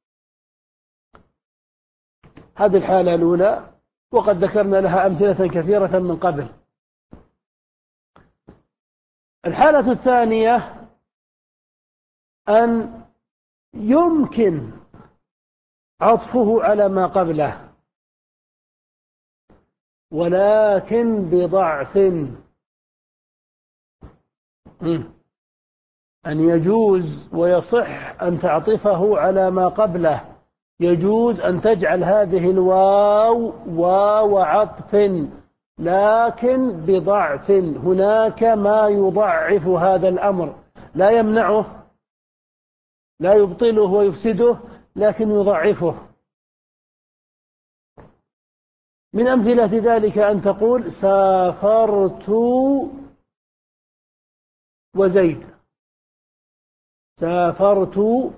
هذه الحالة الأولى، وقد ذكرنا لها أمثلة كثيرة من قبل. الحالة الثانية أن يمكن عطفه على ما قبله، ولكن بضعف، أن يجوز ويصح أن تعطفه على ما قبله، يجوز أن تجعل هذه الواو واو عطف، لكن بضعف. هناك ما يضعف هذا الأمر، لا يمنعه، لا يبطله ويفسده، لكن يضعفه. من أمثلة ذلك أن تقول سافرت وزيد، سافرت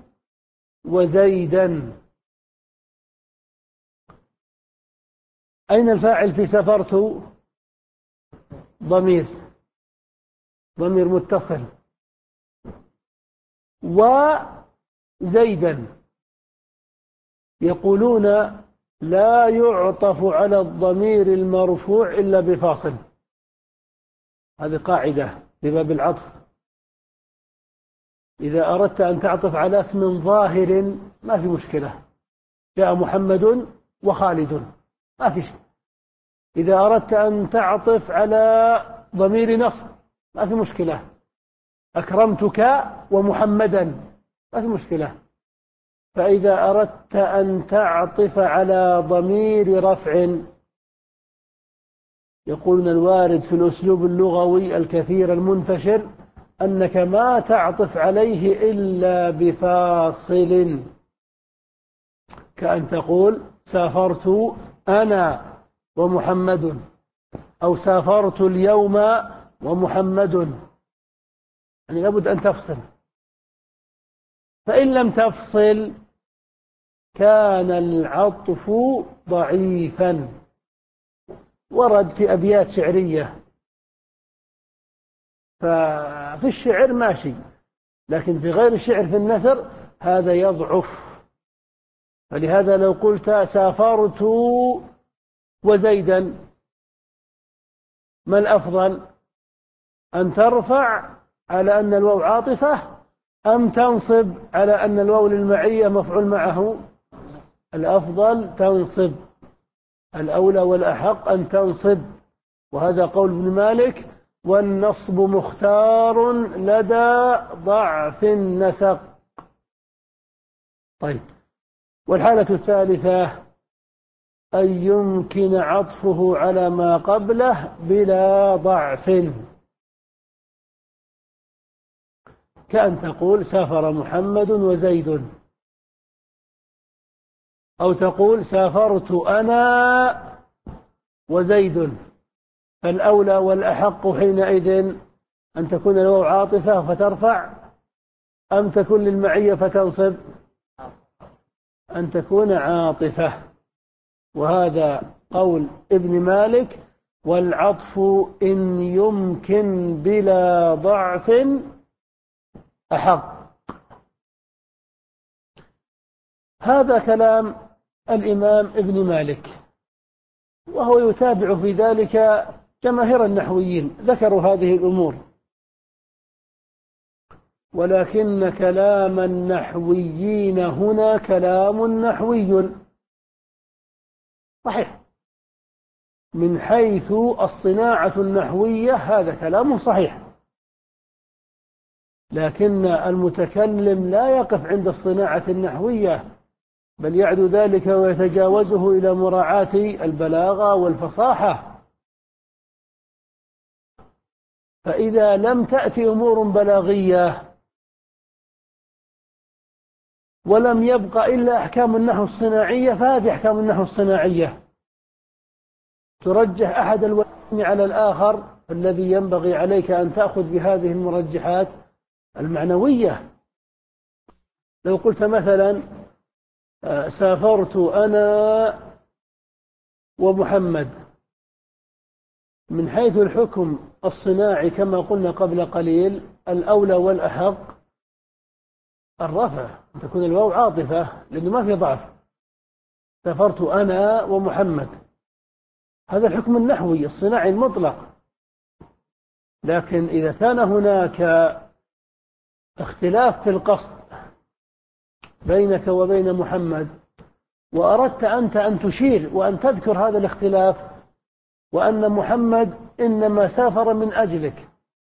وزيدا. أين الفاعل في سافرت؟ ضمير، ضمير متصل، وزيدا يقولون لا يعطف على الضمير المرفوع إلا بفاصل. هذه قاعدة في باب العطف. إذا أردت أن تعطف على اسم ظاهر ما في مشكلة، جاء محمد وخالد ما في شيء. إذا أردت أن تعطف على ضمير نصب ما في مشكلة، أكرمتك ومحمدا ما في مشكلة. فإذا أردت أن تعطف على ضمير رفع يقولون الوارد في الأسلوب اللغوي الكثير المنتشر أنك ما تعطف عليه إلا بفاصل، كأن تقول سافرت أنا ومحمد، أو سافرت اليوم ومحمد، يعني لابد أن تفصل. فإن لم تفصل كان العطف ضعيفا. ورد في أبيات شعرية، ففي الشعر ماشي، لكن في غير الشعر في النثر هذا يضعف. فلهذا لو قلت سافرت وزيدا ما الأفضل؟ أن ترفع على أن الواو عاطفة أم تنصب على أن الواو للمعية مفعول معه؟ الأفضل تنصب، الأولى والأحق أن تنصب، وهذا قول ابن مالك: والنصب مختار لدى ضعف النسق. طيب، والحالة الثالثة أن يمكن عطفه على ما قبله بلا ضعف، كأن تقول سافر محمد وزيد، أو تقول سافرت أنا وزيد. فالأولى والأحق حينئذ أن تكون الواو عاطفة فترفع، أم تكون للمعية فتنصب؟ أن تكون عاطفة، وهذا قول ابن مالك: والعطف إن يمكن بلا ضعف أحق. هذا كلام الإمام ابن مالك، وهو يتابع في ذلك جماهير النحويين ذكروا هذه الأمور، ولكن كلام النحويين هنا كلام نحوي صحيح، من حيث الصناعة النحوية هذا كلام صحيح، لكن المتكلم لا يقف عند الصناعة النحوية، بل يعدو ذلك ويتجاوزه إلى مراعاة البلاغة والفصاحة. فإذا لم تأتي أمور بلاغية ولم يبقى إلا أحكام النحو الصناعية، فهذه أحكام النحو الصناعية ترجح أحد الوجهين على الآخر، الذي ينبغي عليك أن تأخذ بهذه المرجحات المعنوية. لو قلت مثلا سافرت أنا ومحمد، من حيث الحكم الصناعي كما قلنا قبل قليل الأولى والأحق الرفع، أن تكون الواو عاطفة لأنه ما في ضعف. سافرت أنا ومحمد، هذا الحكم النحوي الصناعي المطلق. لكن إذا كان هناك اختلاف في القصد بينك وبين محمد، وأردت أنت أن تشير وأن تذكر هذا الاختلاف، وأن محمد إنما سافر من أجلك،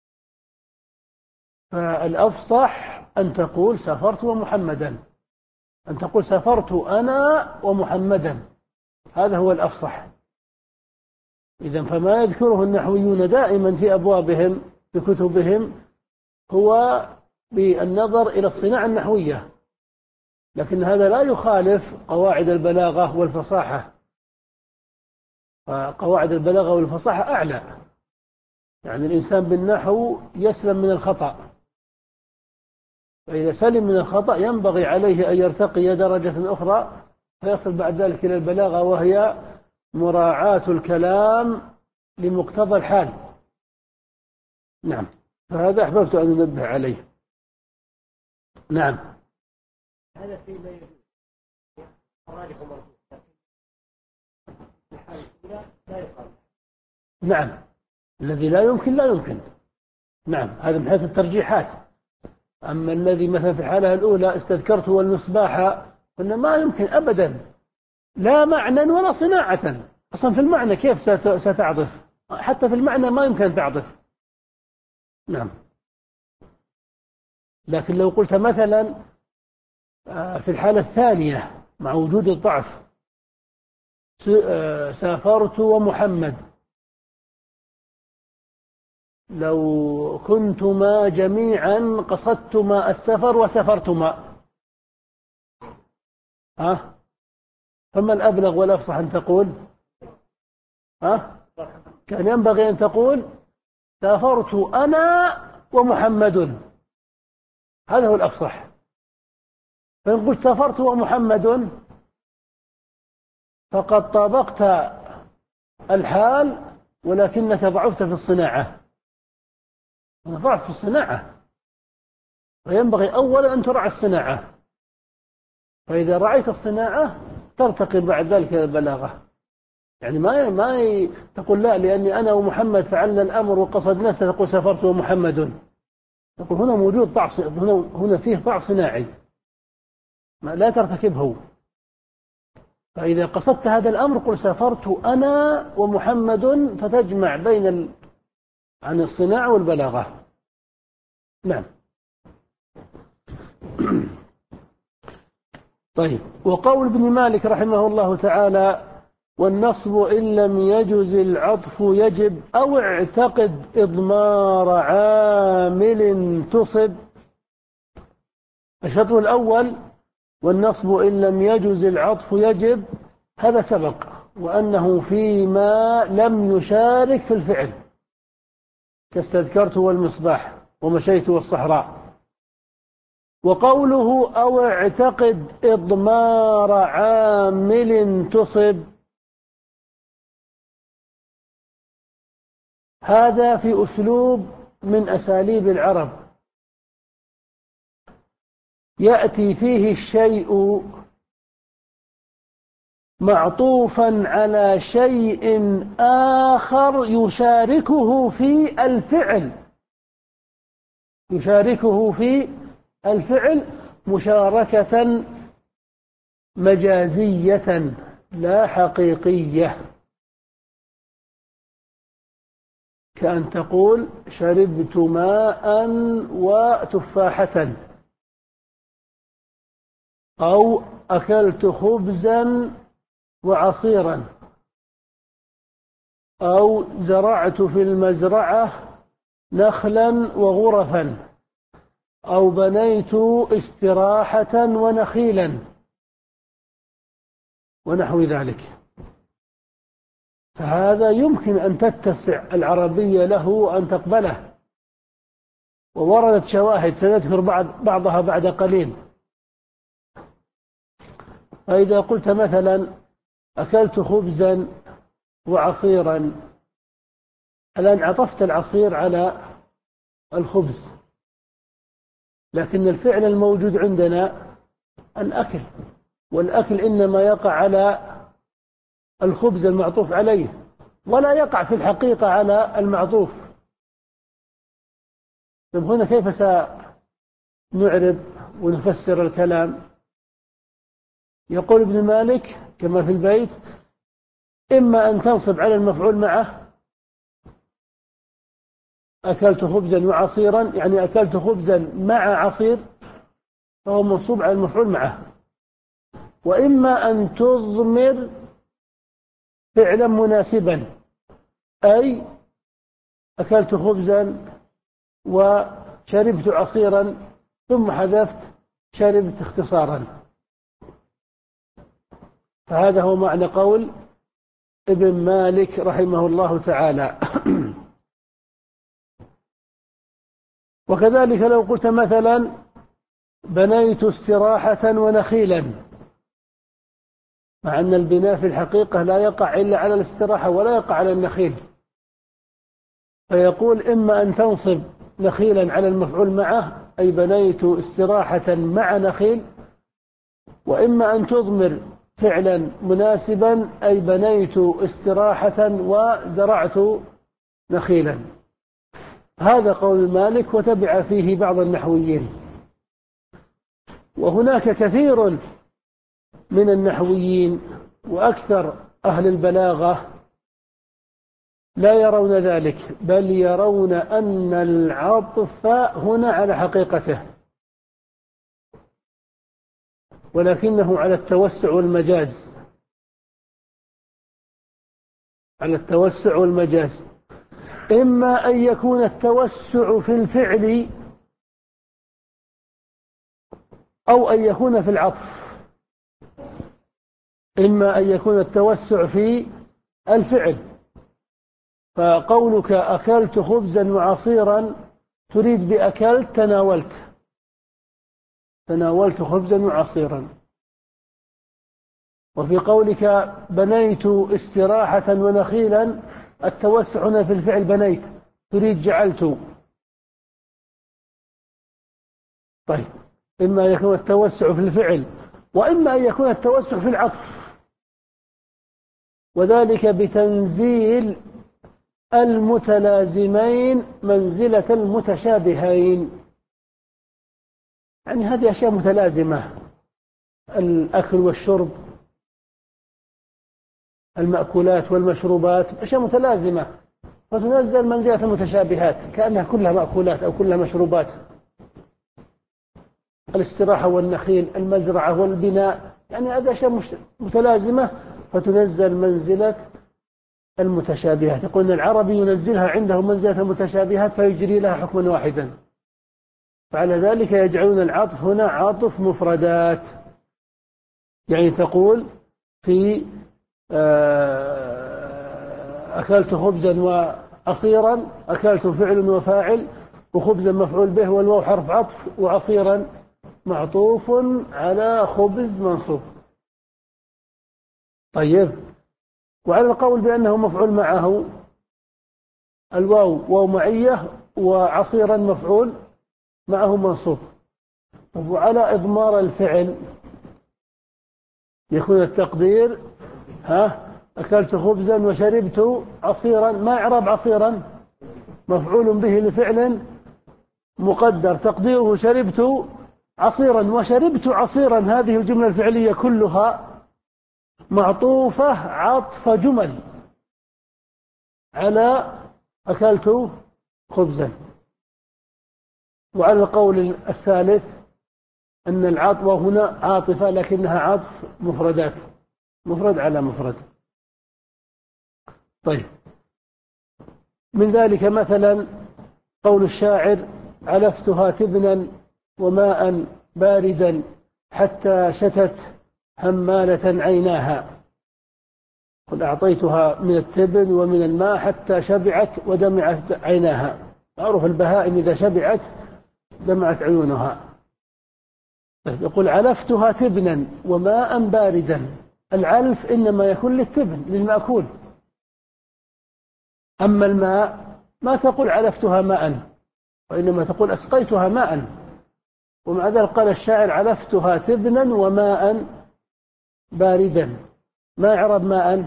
فالأفصح أن تقول سافرت ومحمدا، أن تقول سافرت أنا ومحمدا، هذا هو الأفصح. إذن فما يذكره النحويون دائما في أبوابهم في كتبهم هو بالنظر إلى الصناعة النحوية، لكن هذا لا يخالف قواعد البلاغة والفصاحة. فقواعد البلاغة والفصاحة أعلى، يعني الإنسان بالنحو يسلم من الخطأ، فإذا سلم من الخطأ ينبغي عليه أن يرتقي درجة أخرى فيصل بعد ذلك إلى البلاغة، وهي مراعاة الكلام لمقتضى الحال. نعم، فهذا أحببت أن أنبه عليه. نعم. هذا في لا يجوز الراجح مرجوح، لكن في الحالة الأولى لا يقال. نعم، الذي لا يمكن لا يمكن. نعم، هذا من حيث الترجيحات. أما الذي مثلا في الحالة الأولى استذكرت والمصباح، قلنا ما يمكن أبدا، لا معنى ولا صناعة. أصلا في المعنى كيف ستعطف؟ حتى في المعنى ما يمكن أن تعطف. نعم. لكن لو قلت مثلا في الحالة الثانية مع وجود الضعف سافرت ومحمد، لو كنتما جميعا قصدتما السفر وسافرتما، ها فما الأبلغ والأفصح أن تقول؟ ها كان ينبغي أن تقول سافرت أنا ومحمد، هذا هو الأفصح. فإن قلت سافرت ومحمد فقد طابقت الحال، ولكنك ضعفت في الصناعة. ضعف في الصناعة، وينبغي أولا أن ترعى الصناعة، فإذا رعيت الصناعة ترتقي بعد ذلك البلاغة. يعني ما ما تقول لا لأني أنا ومحمد فعلنا الأمر وقصدنا، ستقول سافرت ومحمد. تقول هنا موجود ضعف، هنا هنا فيه ضعف صناعي ما لا ترتكبه. فإذا قصدت هذا الأمر قل سافرت أنا ومحمد، فتجمع بين ال... عن الصناعة والبلاغة. نعم. طيب، وقول ابن مالك رحمه الله تعالى: والنصب إن لم يجز العطف يجب، أو اعتقد إضمار عامل تصب. الشطر الأول: والنصب إن لم يجز العطف يجب، هذا سبق، وأنه فيما لم يشارك في الفعل، كاستذكرت والمصباح ومشيت والصحراء. وقوله أو اعتقد إضمار عامل تصب، هذا في أسلوب من أساليب العرب، يأتي فيه الشيء معطوفا على شيء آخر يشاركه في الفعل، يشاركه في الفعل مشاركة مجازية لا حقيقية، كأن تقول شربت ماء وتفاحة، أو أكلت خبزا وعصيرا، أو زرعت في المزرعة نخلا وغرفا، أو بنيت استراحة ونخيلا، ونحو ذلك. فهذا يمكن أن تتسع العربية له وأن تقبله، ووردت شواهد سنذكر بعض بعضها بعد قليل. فإذا قلت مثلا أكلت خبزا وعصيرا، الآن عطفت العصير على الخبز، لكن الفعل الموجود عندنا الأكل، والأكل إنما يقع على الخبز المعطوف عليه، ولا يقع في الحقيقة على المعطوف. طيب هنا كيف سنعرب ونفسر الكلام؟ يقول ابن مالك كما في البيت: إما أن تنصب على المفعول معه، أكلت خبزا وعصيرا، يعني أكلت خبزا مع عصير، فهو منصوب على المفعول معه. وإما أن تضمر فعلا مناسبا، أي أكلت خبزا وشربت عصيرا، ثم حذفت شربت اختصارا. فهذا هو معنى قول ابن مالك رحمه الله تعالى. وكذلك لو قلت مثلا بنيت استراحة ونخيلا، مع أن البناء في الحقيقة لا يقع إلا على الاستراحة ولا يقع على النخيل، فيقول إما أن تنصب نخيلا على المفعول معه، أي بنيت استراحة مع نخيل، وإما أن تضمر فعلا مناسبا أي بنيت استراحة وزرعت نخيلا. هذا قول مالك، وتبع فيه بعض النحويين. وهناك كثير من النحويين وأكثر أهل البلاغة لا يرون ذلك، بل يرون أن العطف هنا على حقيقته، ولكنه على التوسع والمجاز، على التوسع والمجاز. إما أن يكون التوسع في الفعل أو أن يكون في العطف. إما أن يكون التوسع في الفعل، فقولك أكلت خبزا وعصيرا تريد بأكلت تناولت، تناولت خبزا وعصيرا. وفي قولك بنيت استراحة ونخيلا التوسع هنا في الفعل بنيت، تريد جعلت. طيب، إما أن يكون التوسع في الفعل وإما أن يكون التوسع في العطف، وذلك بتنزيل المتلازمين منزلة المتشابهين. يعني هذه أشياء متلازمة، الأكل والشرب، المأكولات والمشروبات، أشياء متلازمة، فتنزل منزلة المتشابهات كأنها كلها مأكولات أو كلها مشروبات. الاستراحة والنخيل، المزرعة والبناء، يعني هذه أشياء متلازمة فتنزل منزلة المتشابهات. يقولون العربي ينزلها عنده منزلة المتشابهات فيجري لها حكما واحدا، فعلى ذلك يجعلون العطف هنا عاطف مفردات. يعني تقول في أكلت خبزا وعصيرا، أكلت فعل وفاعل، وخبزا مفعول به، والواو حرف عطف، وعصيرا معطوف على خبز منصوب. طيب، وعلى القول بأنه مفعول معه، الواو واو معية، وعصيرا مفعول معه منصوب. وعلى إضمار الفعل يكون التقدير ها أكلت خبزا وشربت عصيرا. ما إعراب عصيرا؟ مفعول به لفعل مقدر تقديره شربت عصيرا، وشربت عصيرا هذه الجملة الفعلية كلها معطوفة عطف جمل على أكلت خبزا. وعلى القول الثالث أن العطف هنا عاطفة لكنها عطف مفردات، مفرد على مفرد. طيب، من ذلك مثلا قول الشاعر علفتها تبنا وماء باردا حتى شتت همالة عيناها. قل أعطيتها من التبن ومن الماء حتى شبعت ودمعت عيناها. معروف البهائم إذا شبعت دمعت عيونها. يقول علفتها تبنا وماء باردا. العلف إنما يكون للتبن للمأكول، أما الماء ما تقول علفتها ماء، وإنما تقول أسقيتها ماء. ومع ذلك قال الشاعر علفتها تبنا وماء باردا. ما إعراب ماء؟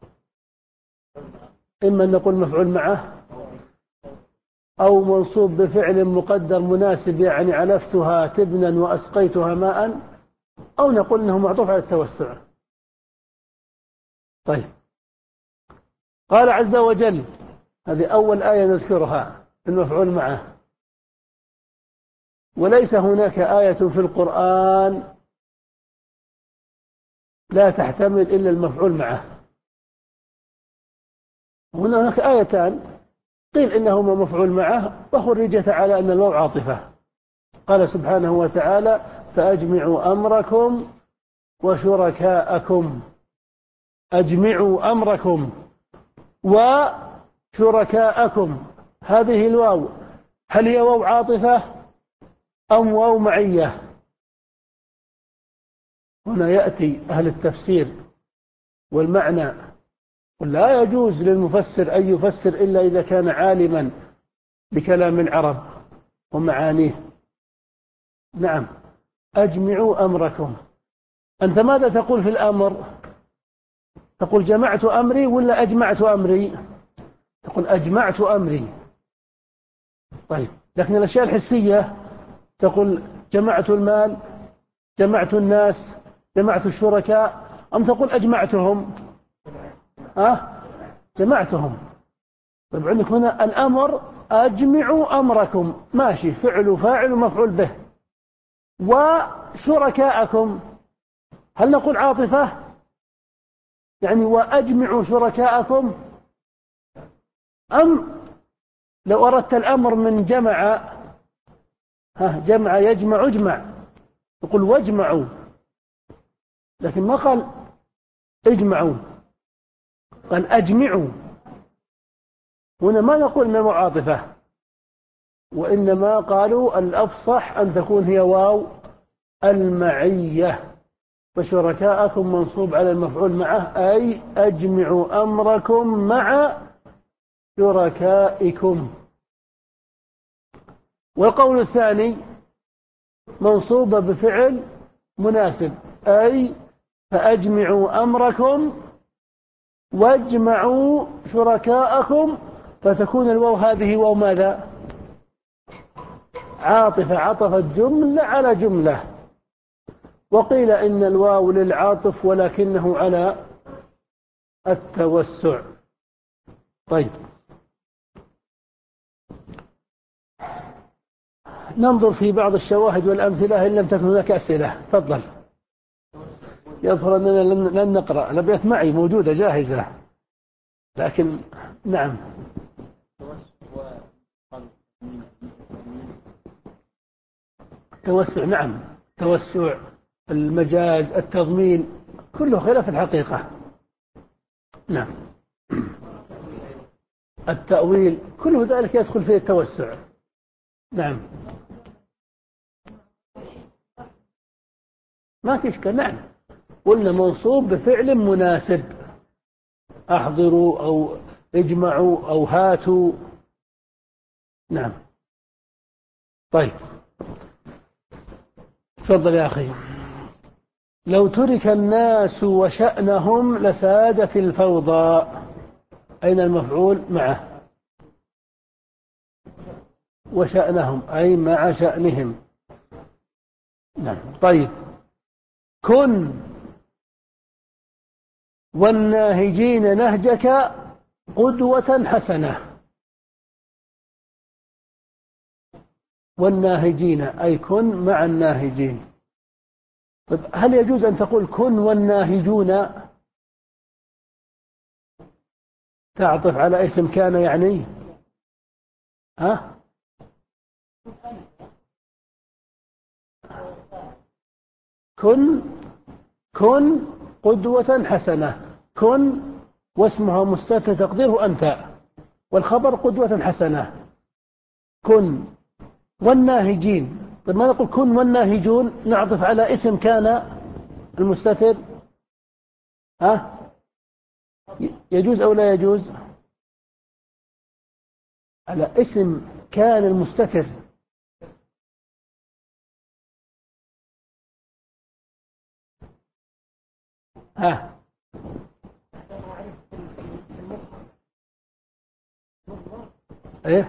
إما أن نقول مفعول معه أو منصوب بفعل مقدر مناسب، يعني علفتها تبنا وأسقيتها ماء، أو نقول أنه معطوف على التوسع. طيب، قال عز وجل، هذه أول آية نذكرها المفعول معه. وليس هناك آية في القرآن لا تحتمل إلا المفعول معه. هناك آيتان قيل إنهما مفعول معه وخرجت على أن الواو عاطفة. قال سبحانه وتعالى فأجمعوا أمركم وشركاءكم. أجمعوا أمركم وشركاءكم، هذه الواو هل هي واو عاطفة أم واو معية؟ هنا يأتي أهل التفسير والمعنى، ولا يجوز للمفسر أن يفسر إلا إذا كان عالما بكلام العرب ومعانيه. نعم، أجمعوا أمركم. أنت ماذا تقول في الأمر؟ تقول جمعت أمري ولا أجمعت أمري؟ تقول أجمعت أمري. طيب، لكن الأشياء الحسية تقول جمعت المال، جمعت الناس، جمعت الشركاء، أم تقول أجمعتهم؟ أه؟ جمعتهم. طيب، عندك هنا الأمر أجمعوا أمركم، ماشي، فعل وفاعل ومفعول به. وشركاءكم، هل نقول عاطفة؟ يعني وأجمعوا شركاءكم، أم لو أردت الأمر من جمع، ها جمع يجمع اجمع، يقول واجمعوا، لكن ما قال اجمعوا، قال أجمعوا. هنا ما نقول إنها عاطفة، وإنما قالوا الأفصح أن تكون هي واو المعية، فشركاءكم منصوب على المفعول معه، أي أجمعوا أمركم مع شركائكم. والقول الثاني منصوبة بفعل مناسب، أي فأجمعوا أمركم واجمعوا شركاءكم، فتكون الواو هذه واو ماذا؟ عاطفة، عطفت جملة على جملة. وقيل إن الواو للعاطف ولكنه على التوسع. طيب، ننظر في بعض الشواهد والأمثلة إن لم تكن هناك أسئلة. تفضل. يظهر أننا لن نقرأ، الأبيات معي موجودة جاهزة، لكن نعم. توسع، نعم، توسع، المجاز، التضمين، كله خلاف الحقيقة. نعم. التأويل كله ذلك يدخل فيه التوسع. نعم، ما في إشكال. نعم، قلنا منصوب بفعل مناسب، أحضروا أو اجمعوا أو هاتوا. نعم. طيب، تفضل يا أخي. لو ترك الناس وشأنهم لسادت الفوضى، أين المفعول معه؟ وشأنهم أي مع شأنهم. نعم. طيب، كن والناهجين نهجك قدوة حسنة. والناهجين أي كن مع الناهجين. طيب، هل يجوز أن تقول كن والناهجون تعطف على اسم كان يعني؟ ها؟ كن كن قدوة حسنة، كن واسمها مستتر تقديره أنت، والخبر قدوة حسنة. كن والناهجين. طيب، ما نقول كن والناهجون نعطف على اسم كان المستتر؟ ها؟ يجوز أو لا يجوز؟ على اسم كان المستتر. ها؟ ايه؟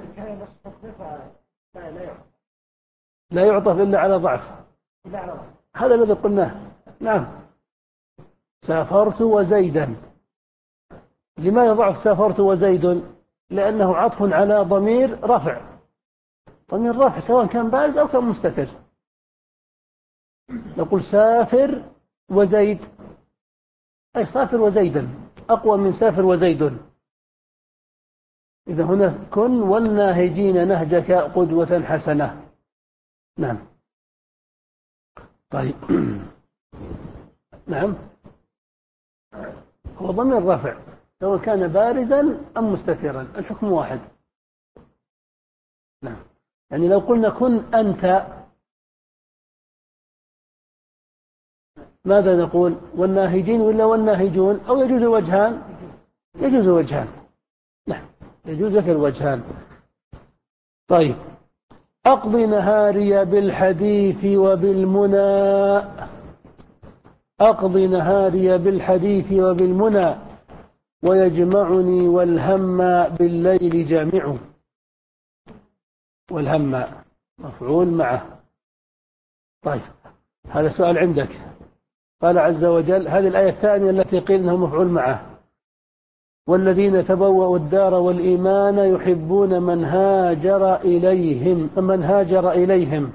لا يعطف إلا على ضعف، هذا الذي قلناه. نعم. سافرت وزيدا، لماذا ضعف سافرت وزيد؟ لأنه عطف على ضمير رفع، ضمير رفع سواء كان بارز أو كان مستتر. نقول سافر وزيد، أي سافر وزيدا أقوى من سافر وزيد. إذا هنا كن والناهجين نهجك قدوة حسنة. نعم. طيب. نعم، هو ضمير رفع سواء كان بارزا أم مستترا، الحكم واحد. نعم. يعني لو قلنا كن أنت ماذا نقول؟ والناهجين ولا والناهجون؟ أو يجوز الوجهان؟ يجوز الوجهان. نعم، يجوز لك الوجهان. طيب، أقض نهاري بالحديث وبالمنى أقض نهاري بالحديث وبالمنى ويجمعني والهم بالليل جامع. والهم مفعول معه. طيب هذا سؤال عندك. قال عز وجل، هذه الآية الثانية التي قيل أنه مفعول معه: والذين تبوأوا الدار والإيمان يحبون من هاجر إليهم من هاجر إليهم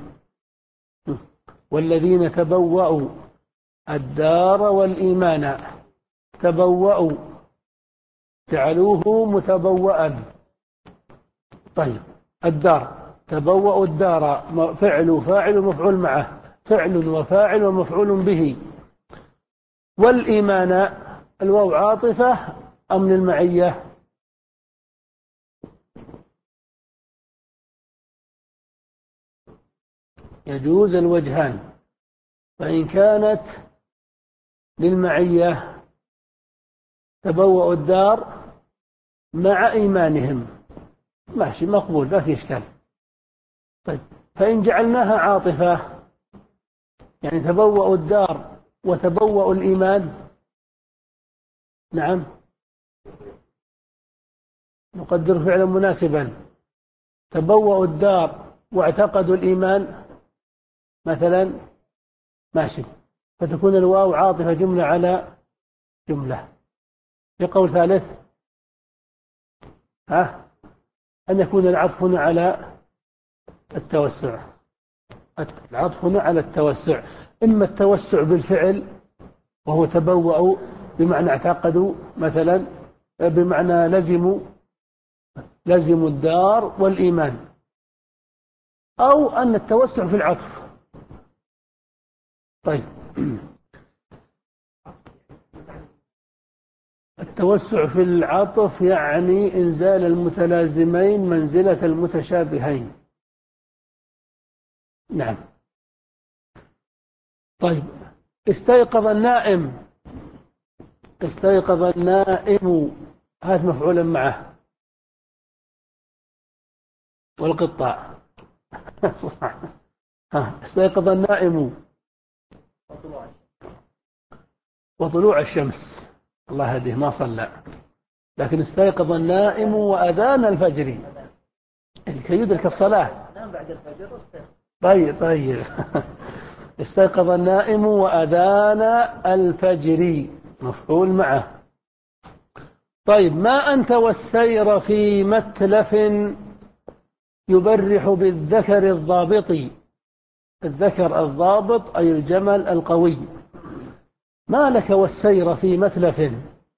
والذين تبوأوا الدار والإيمان. تبوأوا جعلوه متبوأا. طيب الدار، تبوأوا الدار فعل وفاعل ومفعول معه، فعل وفاعل ومفعول به. والإيمان الواو عاطفة أم للمعية؟ يجوز الوجهان. فإن كانت للمعية تبوأوا الدار مع إيمانهم ماشي، مقبول، ما في إشكال. طيب فإن جعلناها عاطفة، يعني تبوأوا الدار وتبوأوا الإيمان، نعم نقدر فعلا مناسبا. تبوأوا الدار واعتقدوا الإيمان مثلا، ماشي، فتكون الواو عاطفة جملة على جملة. في قول ثالث ها أن يكون العطف هنا على التوسع. العطف هنا على التوسع، إما التوسع بالفعل وهو تبوأوا بمعنى اعتقدوا مثلا، بمعنى لزموا لزموا الدار والإيمان، أو أن التوسع في العطف. طيب التوسع في العطف يعني إنزال المتلازمين منزلة المتشابهين. نعم. طيب استيقظ النائم، استيقظ النائم هذا مفعولا معه. والقطاع استيقظ النائم وطلوع الشمس، الله هديه ما صلى، لكن استيقظ النائم وأذان الفجر كي يدرك الصلاة. طيب طيب استيقظ النائم وأذان الفجر مفعول معه. طيب ما أنت والسير في متلف يبرح بالذكر الضابط. الذكر الضابط أي الجمل القوي. ما لك والسير في متلف،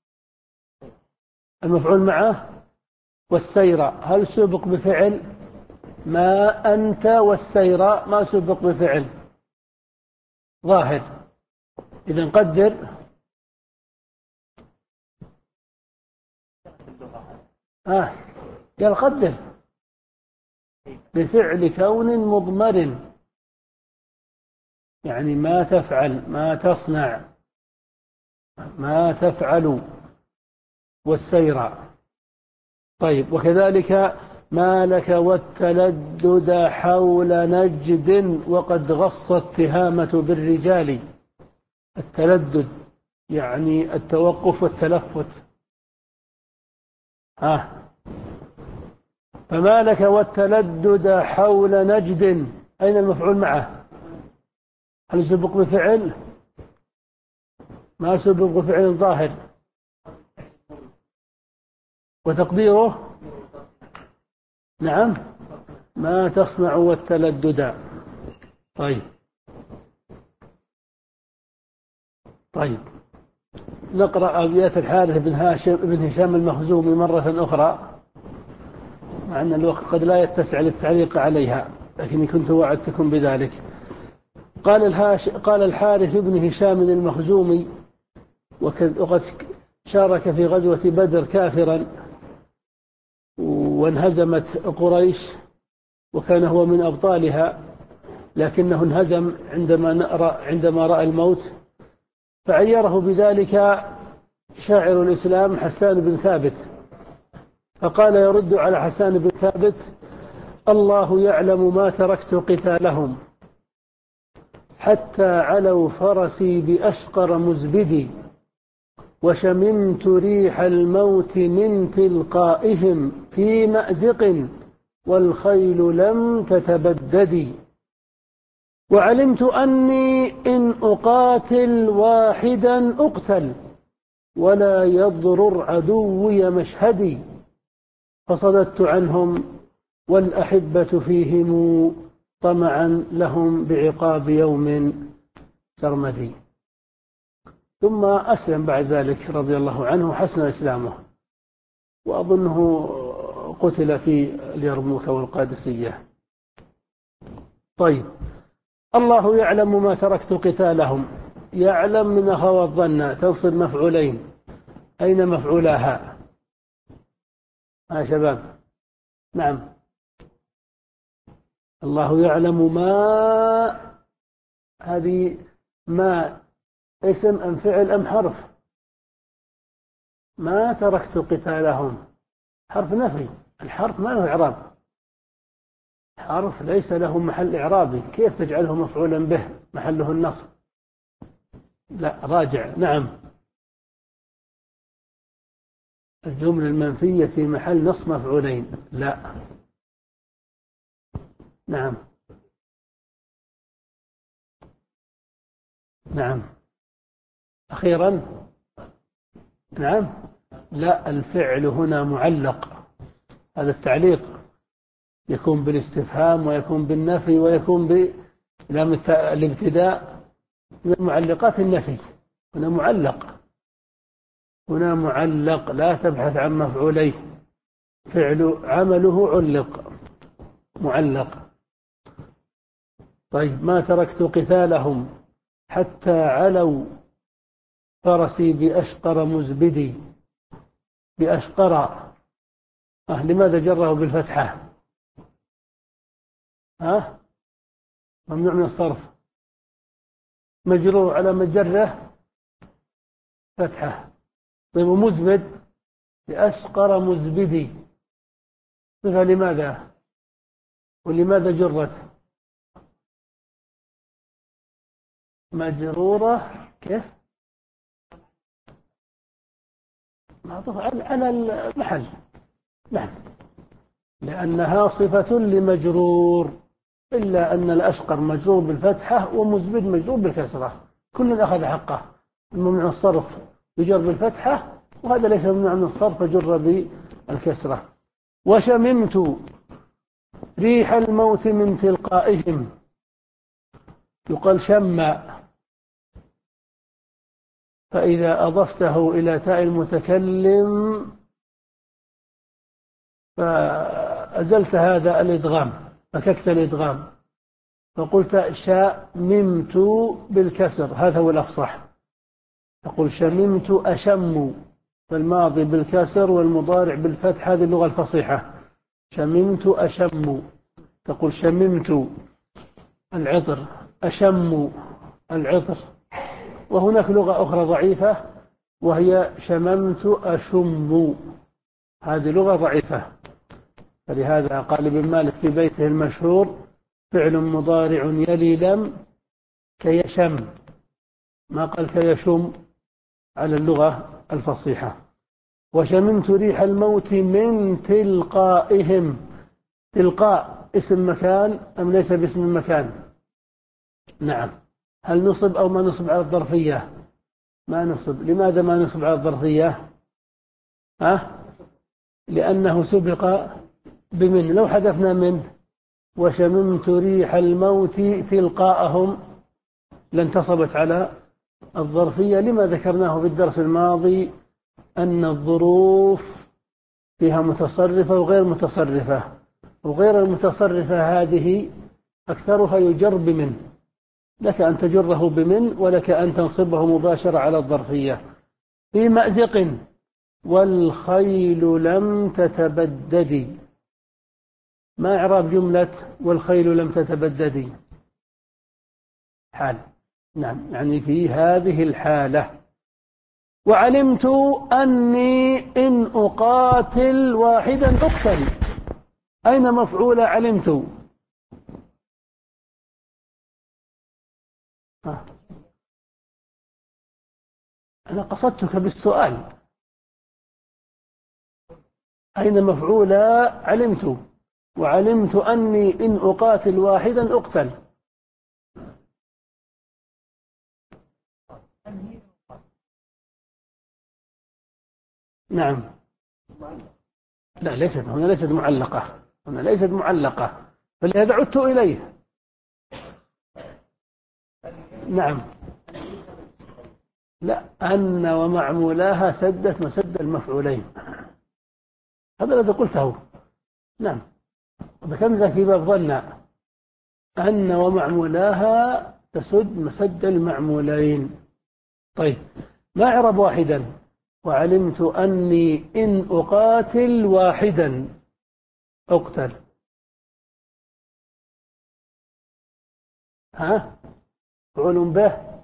المفعول معه والسير هل سبق بفعل؟ ما أنت والسير ما سبق بفعل ظاهر، إذن قدر آه قال قدر بفعل كون مضمر، يعني ما تفعل ما تصنع ما تفعل والسير. طيب وكذلك ما لك والتلدد حول نجد وقد غصت تهامة بالرجال. التلدد يعني التوقف والتلفت. ها فما لك والتلدد حول نجد، أين المفعول معه؟ هل سبق بفعل؟ ما سبق بفعل ظاهر، وتقديره نعم ما تصنع والتلدد. طيب طيب نقرأ أبيات الحارث بن هاشم بن هشام المخزومي مرة أخرى، مع أن الوقت قد لا يتسع للتعليق عليها، لكني كنت وعدتكم بذلك. قال الهاش قال الحارث بن هشام المخزومي، وقد شارك في غزوة بدر كافرا وانهزمت قريش، وكان هو من أبطالها، لكنه انهزم عندما رأى عندما رأى الموت، فعيره بذلك شاعر الإسلام حسان بن ثابت، فقال يرد على حسان بن ثابت: الله يعلم ما تركت قتالهم حتى علوا فرسي بأشقر مزبدي وشممت ريح الموت من تلقائهم في مأزق والخيل لم تتبدد وعلمت أني إن أقاتل واحدا أقتل ولا يضرر عدوي مشهدي فصددت عنهم والأحبة فيهم طمعا لهم بعقاب يوم سرمدي. ثم أسلم بعد ذلك رضي الله عنه حسن إسلامه، وأظنه قتل في اليرموك والقادسية. طيب، الله يعلم ما تركت قتالهم، يعلم من أخوى الظن تنصب مفعولين، أين مفعولاها؟ يا شباب، نعم. الله يعلم ما، هذه ما اسم أم فعل أم حرف؟ ما تركت قتالهم حرف نفي، الحرف ما له إعراب، حرف ليس له محل إعرابي، كيف تجعله مفعولا به محله النصب؟ لا، راجع. نعم، الجملة المنفية في محل نصب مفعولين. لا. نعم نعم أخيرا. نعم. لا، الفعل هنا معلق، هذا التعليق يكون بالاستفهام ويكون بالنفي ويكون بالابتداء، من معلقات النفي. هنا معلق، هنا معلق، لا تبحث عن مفعوليه، فعل عمله علق معلق. طيب، ما تركت قتالهم حتى علوا فرسي بأشقر مزبدي. بأشقر، أه لماذا جره بالفتحة؟ ها أه؟ ممنوع من الصرف، مجرور على مجره فتحة. طيب، ومزبد بأشقر مزبدي، صفة لماذا؟ ولماذا جرت؟ مجرورة كيف؟ معطوف على المحل. نعم، لأنها صفة لمجرور، إلا أن الأشقر مجرور بالفتحة ومزبد مجرور بالكسرة، كل أخذ حقه. الممنوع الصرف يجر بالفتحة، وهذا ليس ممنوع من الصرف فجر بالكسرة. وشممت ريح الموت من تلقائهم، يقال شم، فإذا أضفته إلى تاء المتكلم فأزلت هذا الإدغام، فككت الإدغام، فقلت شممت بالكسر، هذا هو الأفصح. تقول شممت أشم، فالماضي بالكسر والمضارع بالفتح، هذه اللغة الفصيحة. شممت أشم، تقول شممت العطر، أشم العطر. وهناك لغة أخرى ضعيفة وهي شممت أشم، هذه لغة ضعيفة. فلهذا قال ابن مالك في بيته المشهور: فعل مضارع يلي لم كيشم، ما قال كيشم على اللغة الفصيحة. وشممت ريح الموت من تلقائهم. تلقاء اسم مكان أم ليس باسم مكان؟ نعم. هل نصب أو ما نصب على الظرفية؟ ما نصب. لماذا ما نصب على الظرفية؟ أه؟ لأنه سبق بمن. لو حذفنا منه وشممت ريح الموت تلقاءهم لانتصبت على الظرفية، لما ذكرناه في الدرس الماضي أن الظروف فيها متصرفة وغير متصرفة، وغير المتصرفة هذه أكثرها يجر بمن، لك أن تجره بمن ولك أن تنصبه مباشرة على الظرفية. في مأزق والخيل لم تتبددي، ما إعراب جملة والخيل لم تتبددي؟ حال. نعم، يعني في هذه الحالة. وعلمت أني إن أقاتل واحدا أقتل، أين مفعول علمت؟ ها. أنا قصدتك بالسؤال، أين مفعول علمت؟ وعلمت أني إن أقاتل واحدا أقتل. نعم. لا، ليست هنا، ليست معلقة، هنا ليست معلقة، فلهذا عدت إليه. نعم. لا، أن ومعمولاها سدت مسد المفعولين، هذا الذي قلته. نعم، ذكرنا في باب ظن أن ومعمولاها تسد مسد المعمولين. طيب، ما إعراب واحدا؟ وعلمت أني إن أقاتل واحدا أقتل. ها، مفعول به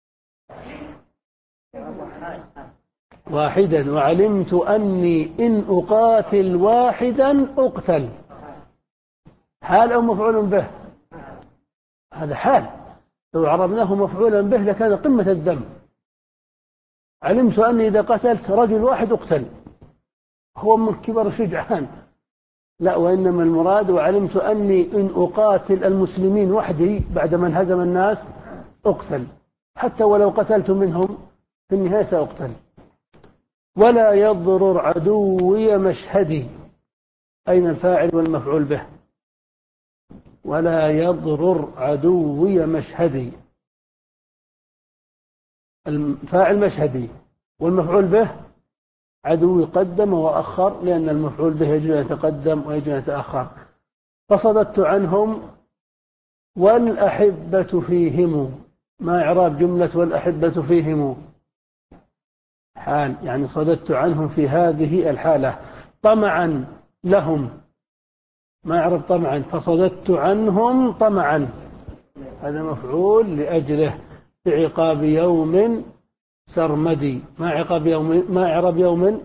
واحدا، وعلمت أني إن أقاتل واحدا أقتل، حال أو مفعول به؟ هذا حال، لو عربناه مفعولا به لكان قمة الذم. علمت أني إذا قتلت رجل واحد أقتل، هو من كبر الشجعان. لا، وإنما المراد وعلمت أني إن أقاتل المسلمين وحدي بعدما انهزم الناس أقتل، حتى ولو قتلت منهم في النهاية سأقتل. ولا يضرر عدوي مشهدي، أين الفاعل والمفعول به؟ ولا يضرر عدوي مشهدي، الفاعل مشهدي، والمفعول به عدوي قدم وأخر، لأن المفعول به يجب أن يتقدم ويجب أن يتأخر. فصددت عنهم والأحبة فيهم، ما إعراب جملة والأحبة فيهم؟ حال، يعني صددت عنهم في هذه الحالة. طمعا لهم، ما إعراب طمعا؟ فصددت عنهم طمعا، هذا مفعول لأجله بعقاب يوم سرمدي. ما عقاب يوم؟ ما إعراب يوم؟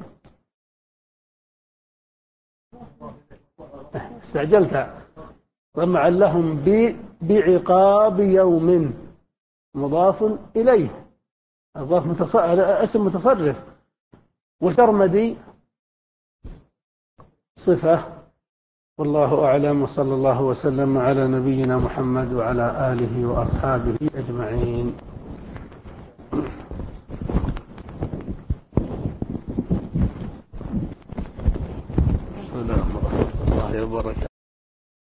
استعجلت. طمعا لهم بعقاب يوم، مضاف إليه، أضاف متصرف، اسم متصرف. وسرمدي صفة. والله أعلم، وصلى الله وسلم على نبينا محمد وعلى آله وأصحابه أجمعين.